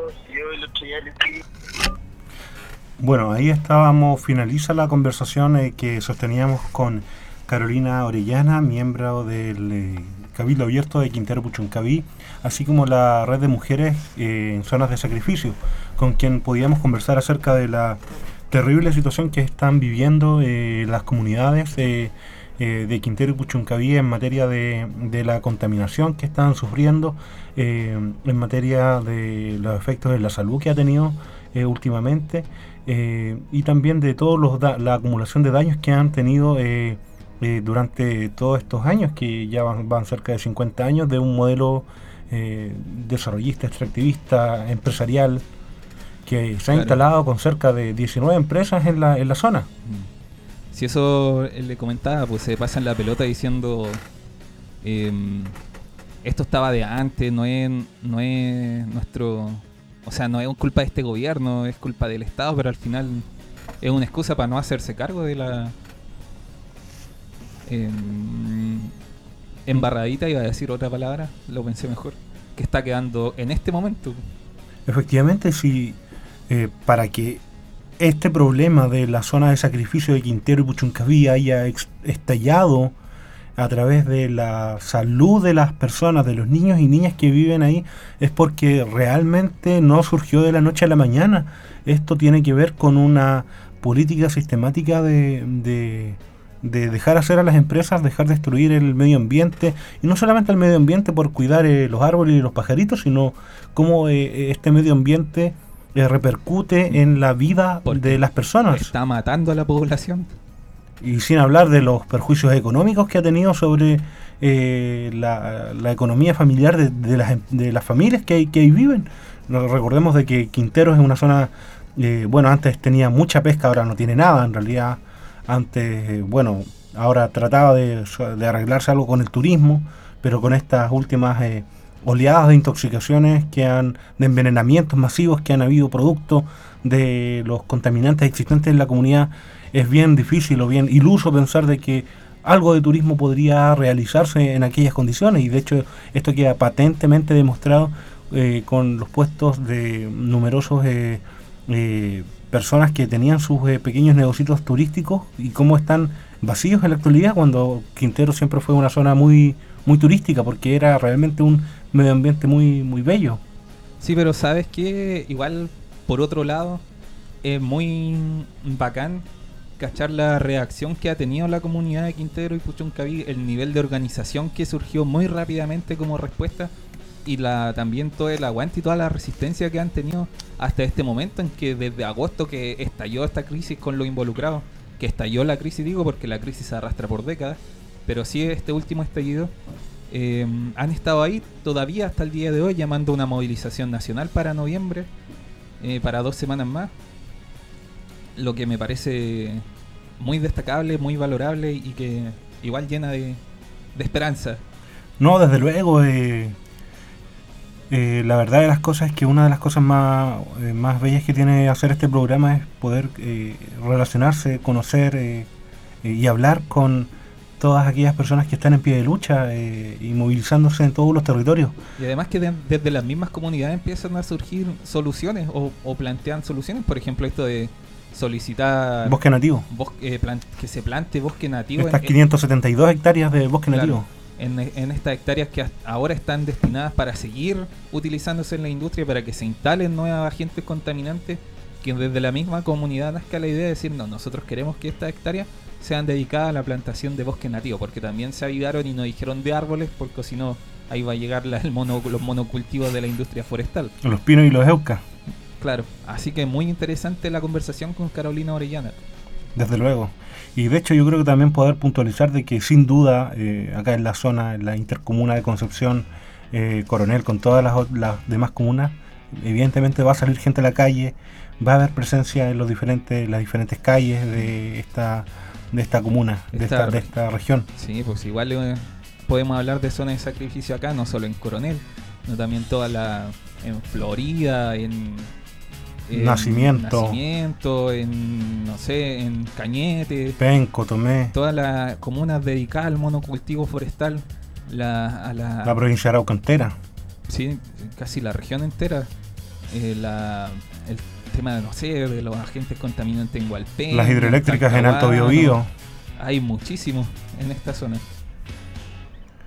Bueno, ahí estábamos, finaliza la conversación eh, que sosteníamos con Carolina Orellana, miembro del eh, Cabildo Abierto de Quintero Puchuncaví, así como la red de mujeres eh, en zonas de sacrificio, con quien podíamos conversar acerca de la terrible situación que están viviendo eh, las comunidades eh, eh, de Quintero y Puchuncaví en materia de, de la contaminación que están sufriendo, eh, en materia de los efectos en la salud que ha tenido eh, últimamente, eh, y también de todos los da- la acumulación de daños que han tenido eh, eh, durante todos estos años, que ya van, van cerca de cincuenta años de un modelo eh, desarrollista, extractivista, empresarial, que se ha Claro. instalado con cerca de diecinueve empresas en la, en la zona. Si eso eh, le comentaba, pues se pasan la pelota diciendo em, esto estaba de antes, no es, no es nuestro, o sea, no es culpa de este gobierno, es culpa del Estado, pero al final es una excusa para no hacerse cargo de la em, embarradita, iba a decir otra palabra, lo pensé mejor, que está quedando en este momento. Efectivamente, si eh, para que este problema de la zona de sacrificio de Quintero y Puchuncaví haya ex- estallado a través de la salud de las personas, de los niños y niñas que viven ahí, es porque realmente no surgió de la noche a la mañana. Esto tiene que ver con una política sistemática de, de, de dejar hacer a las empresas, dejar destruir el medio ambiente, y no solamente el medio ambiente por cuidar eh, los árboles y los pajaritos, sino cómo eh, este medio ambiente eh, repercute en la vida Porque de las personas. Está matando a la población. Y sin hablar de los perjuicios económicos que ha tenido sobre eh, la, la economía familiar de, de, las, de las familias que, ahí- que ahí viven. No, recordemos de que Quintero es una zona, eh, bueno, antes tenía mucha pesca, ahora no tiene nada. En realidad, antes, eh, bueno, ahora trataba de, de arreglarse algo con el turismo, pero con estas últimas eh, oleadas de intoxicaciones que han, de envenenamientos masivos que han habido producto de los contaminantes existentes en la comunidad, es bien difícil o bien iluso pensar de que algo de turismo podría realizarse en aquellas condiciones, y de hecho esto queda patentemente demostrado eh, con los puestos de numerosos eh, eh, personas que tenían sus eh, pequeños negocios turísticos y cómo están vacíos en la actualidad, cuando Quintero siempre fue una zona muy muy turística, porque era realmente un medio ambiente muy muy bello. Sí, pero ¿sabes qué? Igual, por otro lado, es muy bacán cachar la reacción que ha tenido la comunidad de Quintero y Puchuncaví, el nivel de organización que surgió muy rápidamente como respuesta, y la también todo el aguante y toda la resistencia que han tenido hasta este momento, en que desde agosto que estalló esta crisis con los involucrados, que estalló la crisis, digo, porque la crisis se arrastra por décadas, pero sí este último estallido, eh, han estado ahí todavía hasta el día de hoy llamando a una movilización nacional para noviembre, eh, para dos semanas más, lo que me parece muy destacable, muy valorable, y que igual llena de, de esperanza. No, desde luego, eh, eh, la verdad de las cosas es que una de las cosas más, eh, más bellas que tiene hacer este programa es poder eh, relacionarse, conocer eh, eh, y hablar con todas aquellas personas que están en pie de lucha eh, y movilizándose en todos los territorios. Y además que de- desde las mismas comunidades empiezan a surgir soluciones o, o plantean soluciones. Por ejemplo, esto de solicitar Bosque nativo. bos- eh, plan- que se plante bosque nativo Estas en, quinientas setenta y dos hectáreas de bosque Claro. nativo. en, en estas hectáreas que hasta ahora están destinadas para seguir utilizándose en la industria, para que se instalen nuevos agentes contaminantes, que desde la misma comunidad nazca la idea de decir, no, nosotros queremos que estas hectáreas sean dedicadas a la plantación de bosque nativo, porque también se avivaron y nos dijeron de árboles, porque si no, ahí va a llegar la- el mono, los monocultivos de la industria forestal. Los pinos y los eucas, Claro, así que muy interesante la conversación con Carolina Orellana. desde luego. Y de hecho yo creo que también poder puntualizar de que sin duda eh, acá en la zona, en la intercomuna de Concepción, eh, Coronel, con todas las, o- las demás comunas, evidentemente va a salir gente a la calle, va a haber presencia en los diferentes, las diferentes calles de esta de esta comuna, de Esta- esta, de esta región. Sí, pues igual eh, podemos hablar de zonas de sacrificio acá, no solo en Coronel, sino también toda la en Florida, en, en Nacimiento. Nacimiento, en no sé, en Cañete, Penco, Tomé, todas las comunas dedicadas al monocultivo forestal, la, a la, la provincia de Arauco entera. sí, casi la región entera, eh, la, el tema de, no sé, de los agentes contaminantes en Hualpén, Las hidroeléctricas en Alto Talcahuano. Biobío. Hay muchísimos en esta zona.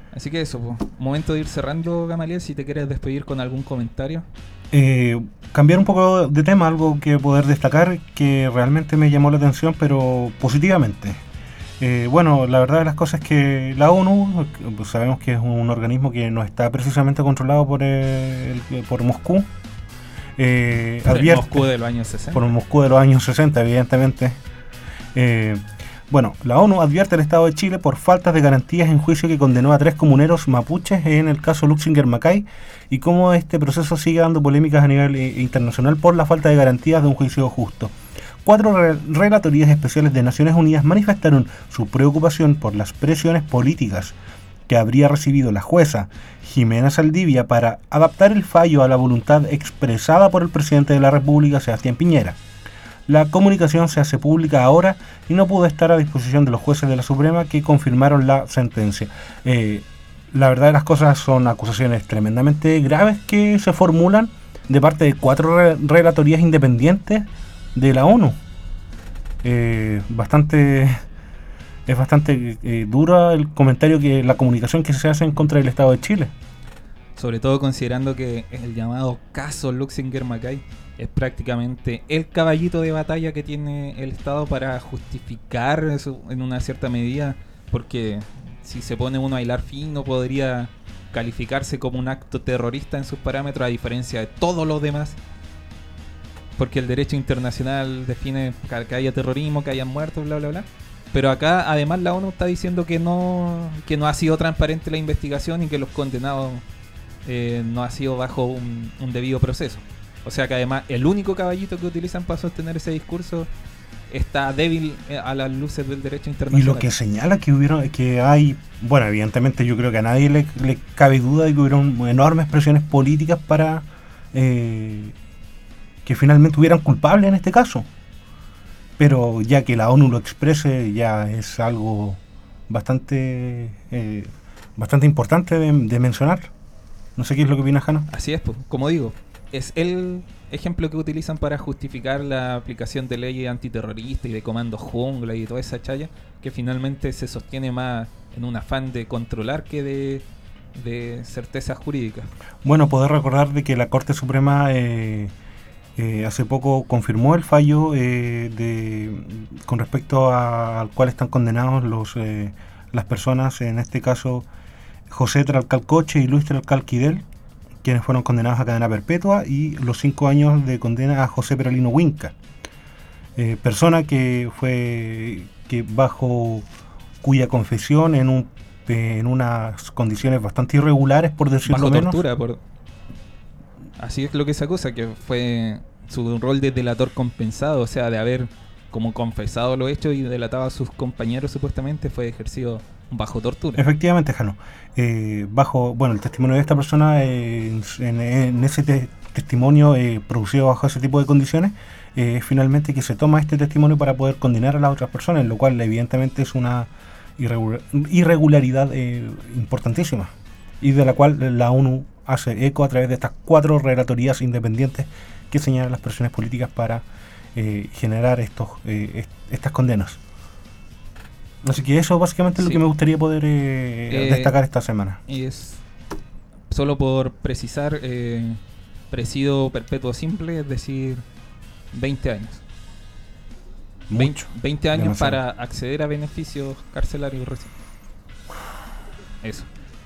Así que eso, pues, momento de ir cerrando, Gamaliel, si te quieres despedir con algún comentario. Eh, cambiar un poco de tema, algo que poder destacar que realmente me llamó la atención, pero positivamente. Eh, bueno, la verdad de las cosas es que la ONU, pues sabemos que es un organismo que no está precisamente controlado por, el, por Moscú. Eh, por advierte, el Moscú de los años sesenta. Por el Moscú de los años sesenta, evidentemente. Eh, bueno, la ONU advierte al Estado de Chile por faltas de garantías en juicio que condenó a tres comuneros mapuches en el caso Luxinger Macay y cómo este proceso sigue dando polémicas a nivel eh, internacional por la falta de garantías de un juicio justo. Cuatro re relatorías especiales de Naciones Unidas manifestaron su preocupación por las presiones políticas que habría recibido la jueza Jimena Saldivia para adaptar el fallo a la voluntad expresada por el presidente de la República, Sebastián Piñera. La comunicación se hace pública ahora y no pudo estar a disposición de los jueces de la Suprema que confirmaron la sentencia. Eh, la verdad de las cosas son acusaciones tremendamente graves que se formulan de parte de cuatro re relatorías independientes de la ONU. Eh, bastante es bastante eh, duro el comentario que la comunicación que se hace en contra del Estado de Chile. Sobre todo considerando que el llamado caso Luxinger Macay es prácticamente el caballito de batalla que tiene el Estado para justificar eso en una cierta medida, porque si se pone uno a hilar fino podría calificarse como un acto terrorista en sus parámetros, a diferencia de todo lo demás, porque el derecho internacional define que haya terrorismo, que hayan muertos, bla bla bla. Pero acá además la ONU está diciendo que no, que no ha sido transparente la investigación y que los condenados eh, no ha sido bajo un, un debido proceso. O sea que además el único caballito que utilizan para sostener ese discurso está débil a las luces del derecho internacional. Y lo que señala que hubieron, que hay, bueno, evidentemente yo creo que a nadie le, le cabe duda de que hubieron enormes presiones políticas para eh, que finalmente hubieran culpables en este caso. Pero ya que la ONU lo exprese ya es algo bastante eh, bastante importante de, de mencionar. No sé qué es lo que opina Jano. Así es, pues, como digo, es el ejemplo que utilizan para justificar la aplicación de leyes antiterroristas y de comando jungla y toda esa chaya, que finalmente se sostiene más en un afán de controlar que de, de certezas jurídicas. Bueno, poder recordar de que la Corte Suprema eh, eh, hace poco confirmó el fallo eh, de con respecto a, al cual están condenados los eh, las personas, en este caso José Tralcalcoche y Luis Tralcalquidel, quienes fueron condenados a cadena perpetua, y los cinco años de condena a José Peralino Huinca, eh, persona que fue que bajo cuya confesión en un eh, en unas condiciones bastante irregulares, por decirlo bajo menos. Tortura, por... Así es lo que se acusa, que fue su rol de delator compensado, o sea, de haber como confesado los hechos y delatado a sus compañeros supuestamente, fue ejercido bajo tortura. Efectivamente, Jano. Eh, bajo, bueno, el testimonio de esta persona, eh, en, en ese te testimonio eh, producido bajo ese tipo de condiciones, eh, finalmente que se toma este testimonio para poder condenar a las otras personas, lo cual evidentemente es una irregular, irregularidad eh, importantísima, y de la cual la ONU hace eco a través de estas cuatro relatorías independientes que señalan las presiones políticas para eh, generar estos eh, est estas condenas. Así que eso básicamente es sí. lo que me gustaría poder eh, eh, destacar esta semana. Y es, solo por precisar, eh, presidio perpetuo simple, es decir, veinte años. Mucho. veinte años demasiado. para acceder a beneficios carcelarios recién. Eso.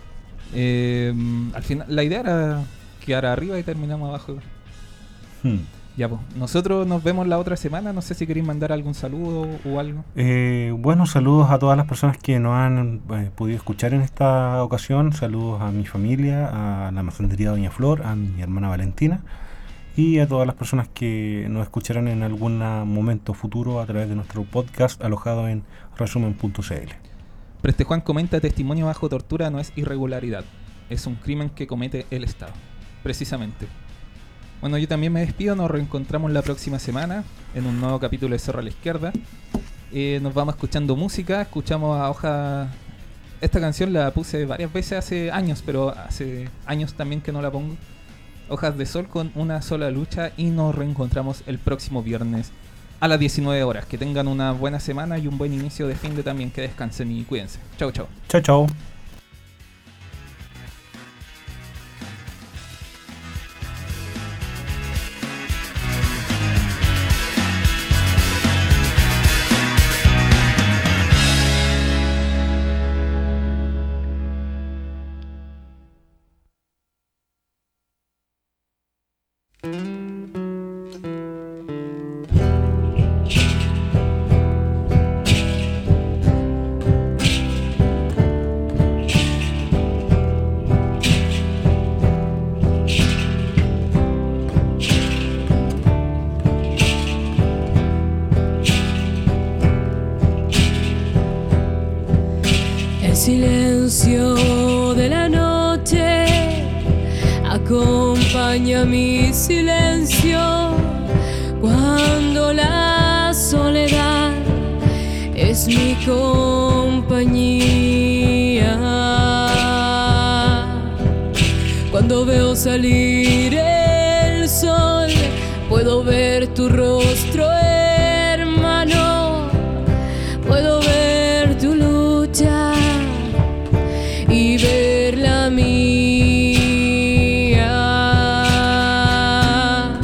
Eh, al final, la idea era quedar arriba y terminamos abajo. Hmm. Ya, pues, nosotros nos vemos la otra semana. No sé si queréis mandar algún saludo o algo. Eh, bueno, saludos a todas las personas que nos han eh, podido escuchar en esta ocasión. Saludos a mi familia, a la masonería Doña Flor, a mi hermana Valentina y a todas las personas que nos escucharán en algún momento futuro a través de nuestro podcast alojado en resumen punto c l. Preste Juan comenta: testimonio bajo tortura no es irregularidad, es un crimen que comete el Estado. Precisamente. Bueno, yo también me despido, nos reencontramos la próxima semana en un nuevo capítulo de Cerro a la Izquierda. Eh, nos vamos escuchando música, escuchamos a Hoja... Esta canción la puse varias veces hace años, pero hace años también que no la pongo. Hojas de Sol con Una Sola Lucha, y nos reencontramos el próximo viernes a las diecinueve horas. Que tengan una buena semana y un buen inicio de fin de también, que descansen y cuídense. Chau, chau. Chao, chao. silencio de la noche acompaña mi silencio cuando la soledad es mi compañía. Cuando veo salir el sol, puedo ver tu rostro, hermano. Puedo ver tu lucha y ver la mía.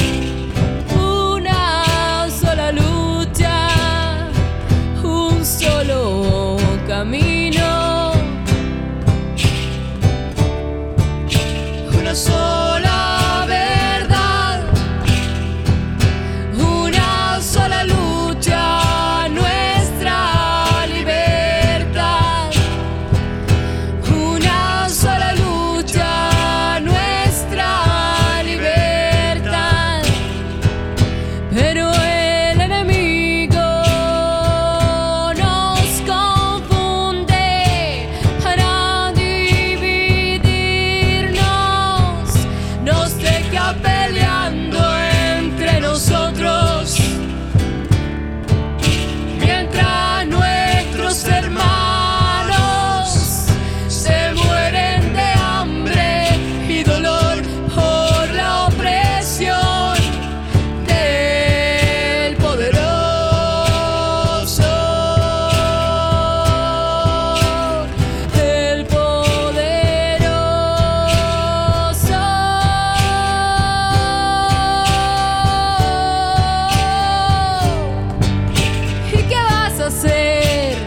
Una sola lucha, un solo camino, una sola verdad, una sola lucha, nuestra libertad. Una sola lucha, nuestra libertad. Pero el enemigo nos confunde para dividirnos, nos deja peleando entre nosotros, mientras nuestros hermanos se mueren de hambre y dolor por la opresión del poderoso, del poderoso. ¿Y qué vas a hacer?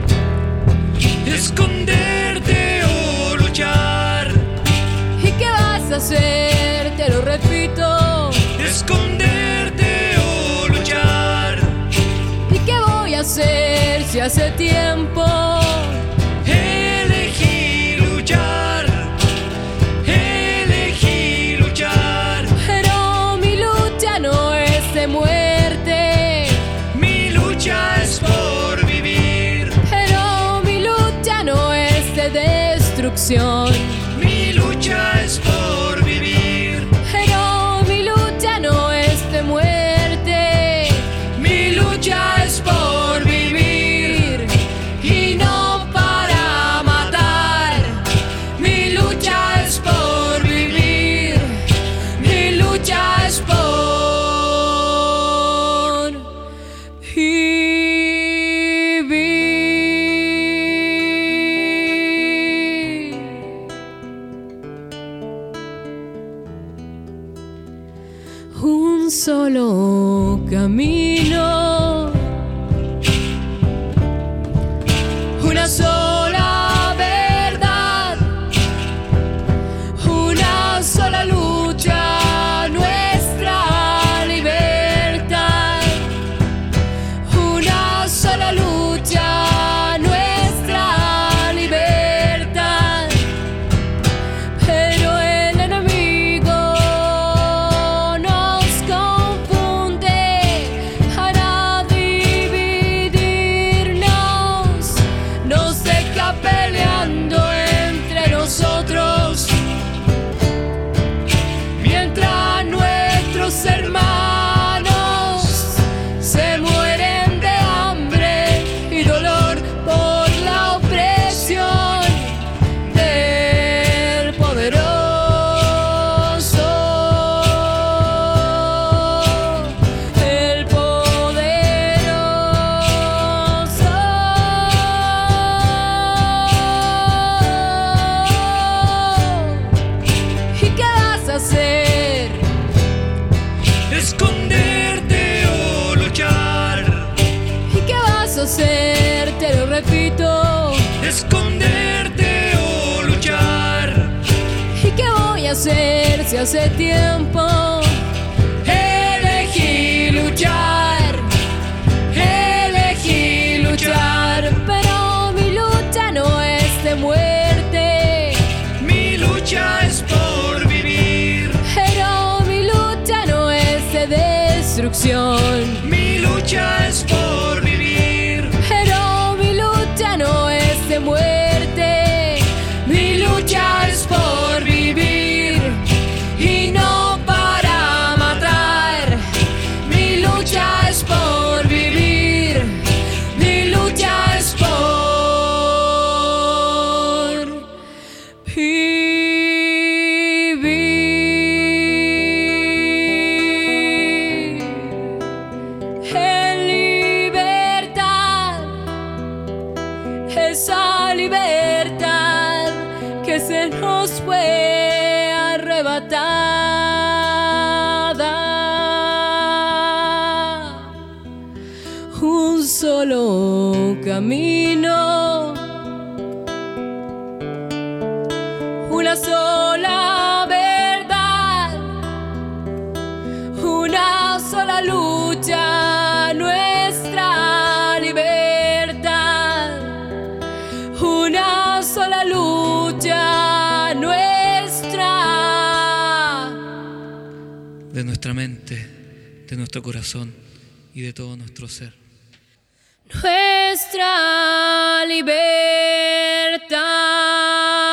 Esconderte o luchar. ¿Y qué vas a hacer? Te lo repito. Esconderte o luchar. ¿Y qué voy a hacer si hace tiempo elegí luchar? Elegí luchar. Pero mi lucha no es de muerte. Mi lucha es por vivir. Pero mi lucha no es de destrucción. Mi lucha es por vivir. Pero mi lucha no es de muerte. Mi lucha es por vivir y no para matar. Mi lucha es por vivir. Mi lucha es por vivir. Un solo camino, una sola verdad, una sola lucha, nuestra libertad. Una sola lucha, nuestra libertad. Pero el enemigo nos confunde para dividirnos, nos deja peleando entre nosotros, mientras nuestros hermanos se mueren de hambre y dolor por la opresión del poderoso, del poderoso. ¿Y qué vas a hacer? Esconderte o luchar. ¿Y qué vas a hacer? Te lo repito. Esconderte o luchar. ¿Y qué voy a hacer si hace tiempo elegí luchar? Elegí luchar. Pero mi lucha no es de muerte. Mi lucha es por vivir. Pero mi lucha no es de destrucción. Mi lucha es por vivir. Pero mi lucha no es de muerte. solo camino, una sola verdad, una sola lucha, nuestra libertad, una sola lucha, nuestra, de nuestra mente, de nuestro corazón y de todo nuestro ser. Nuestra libertad.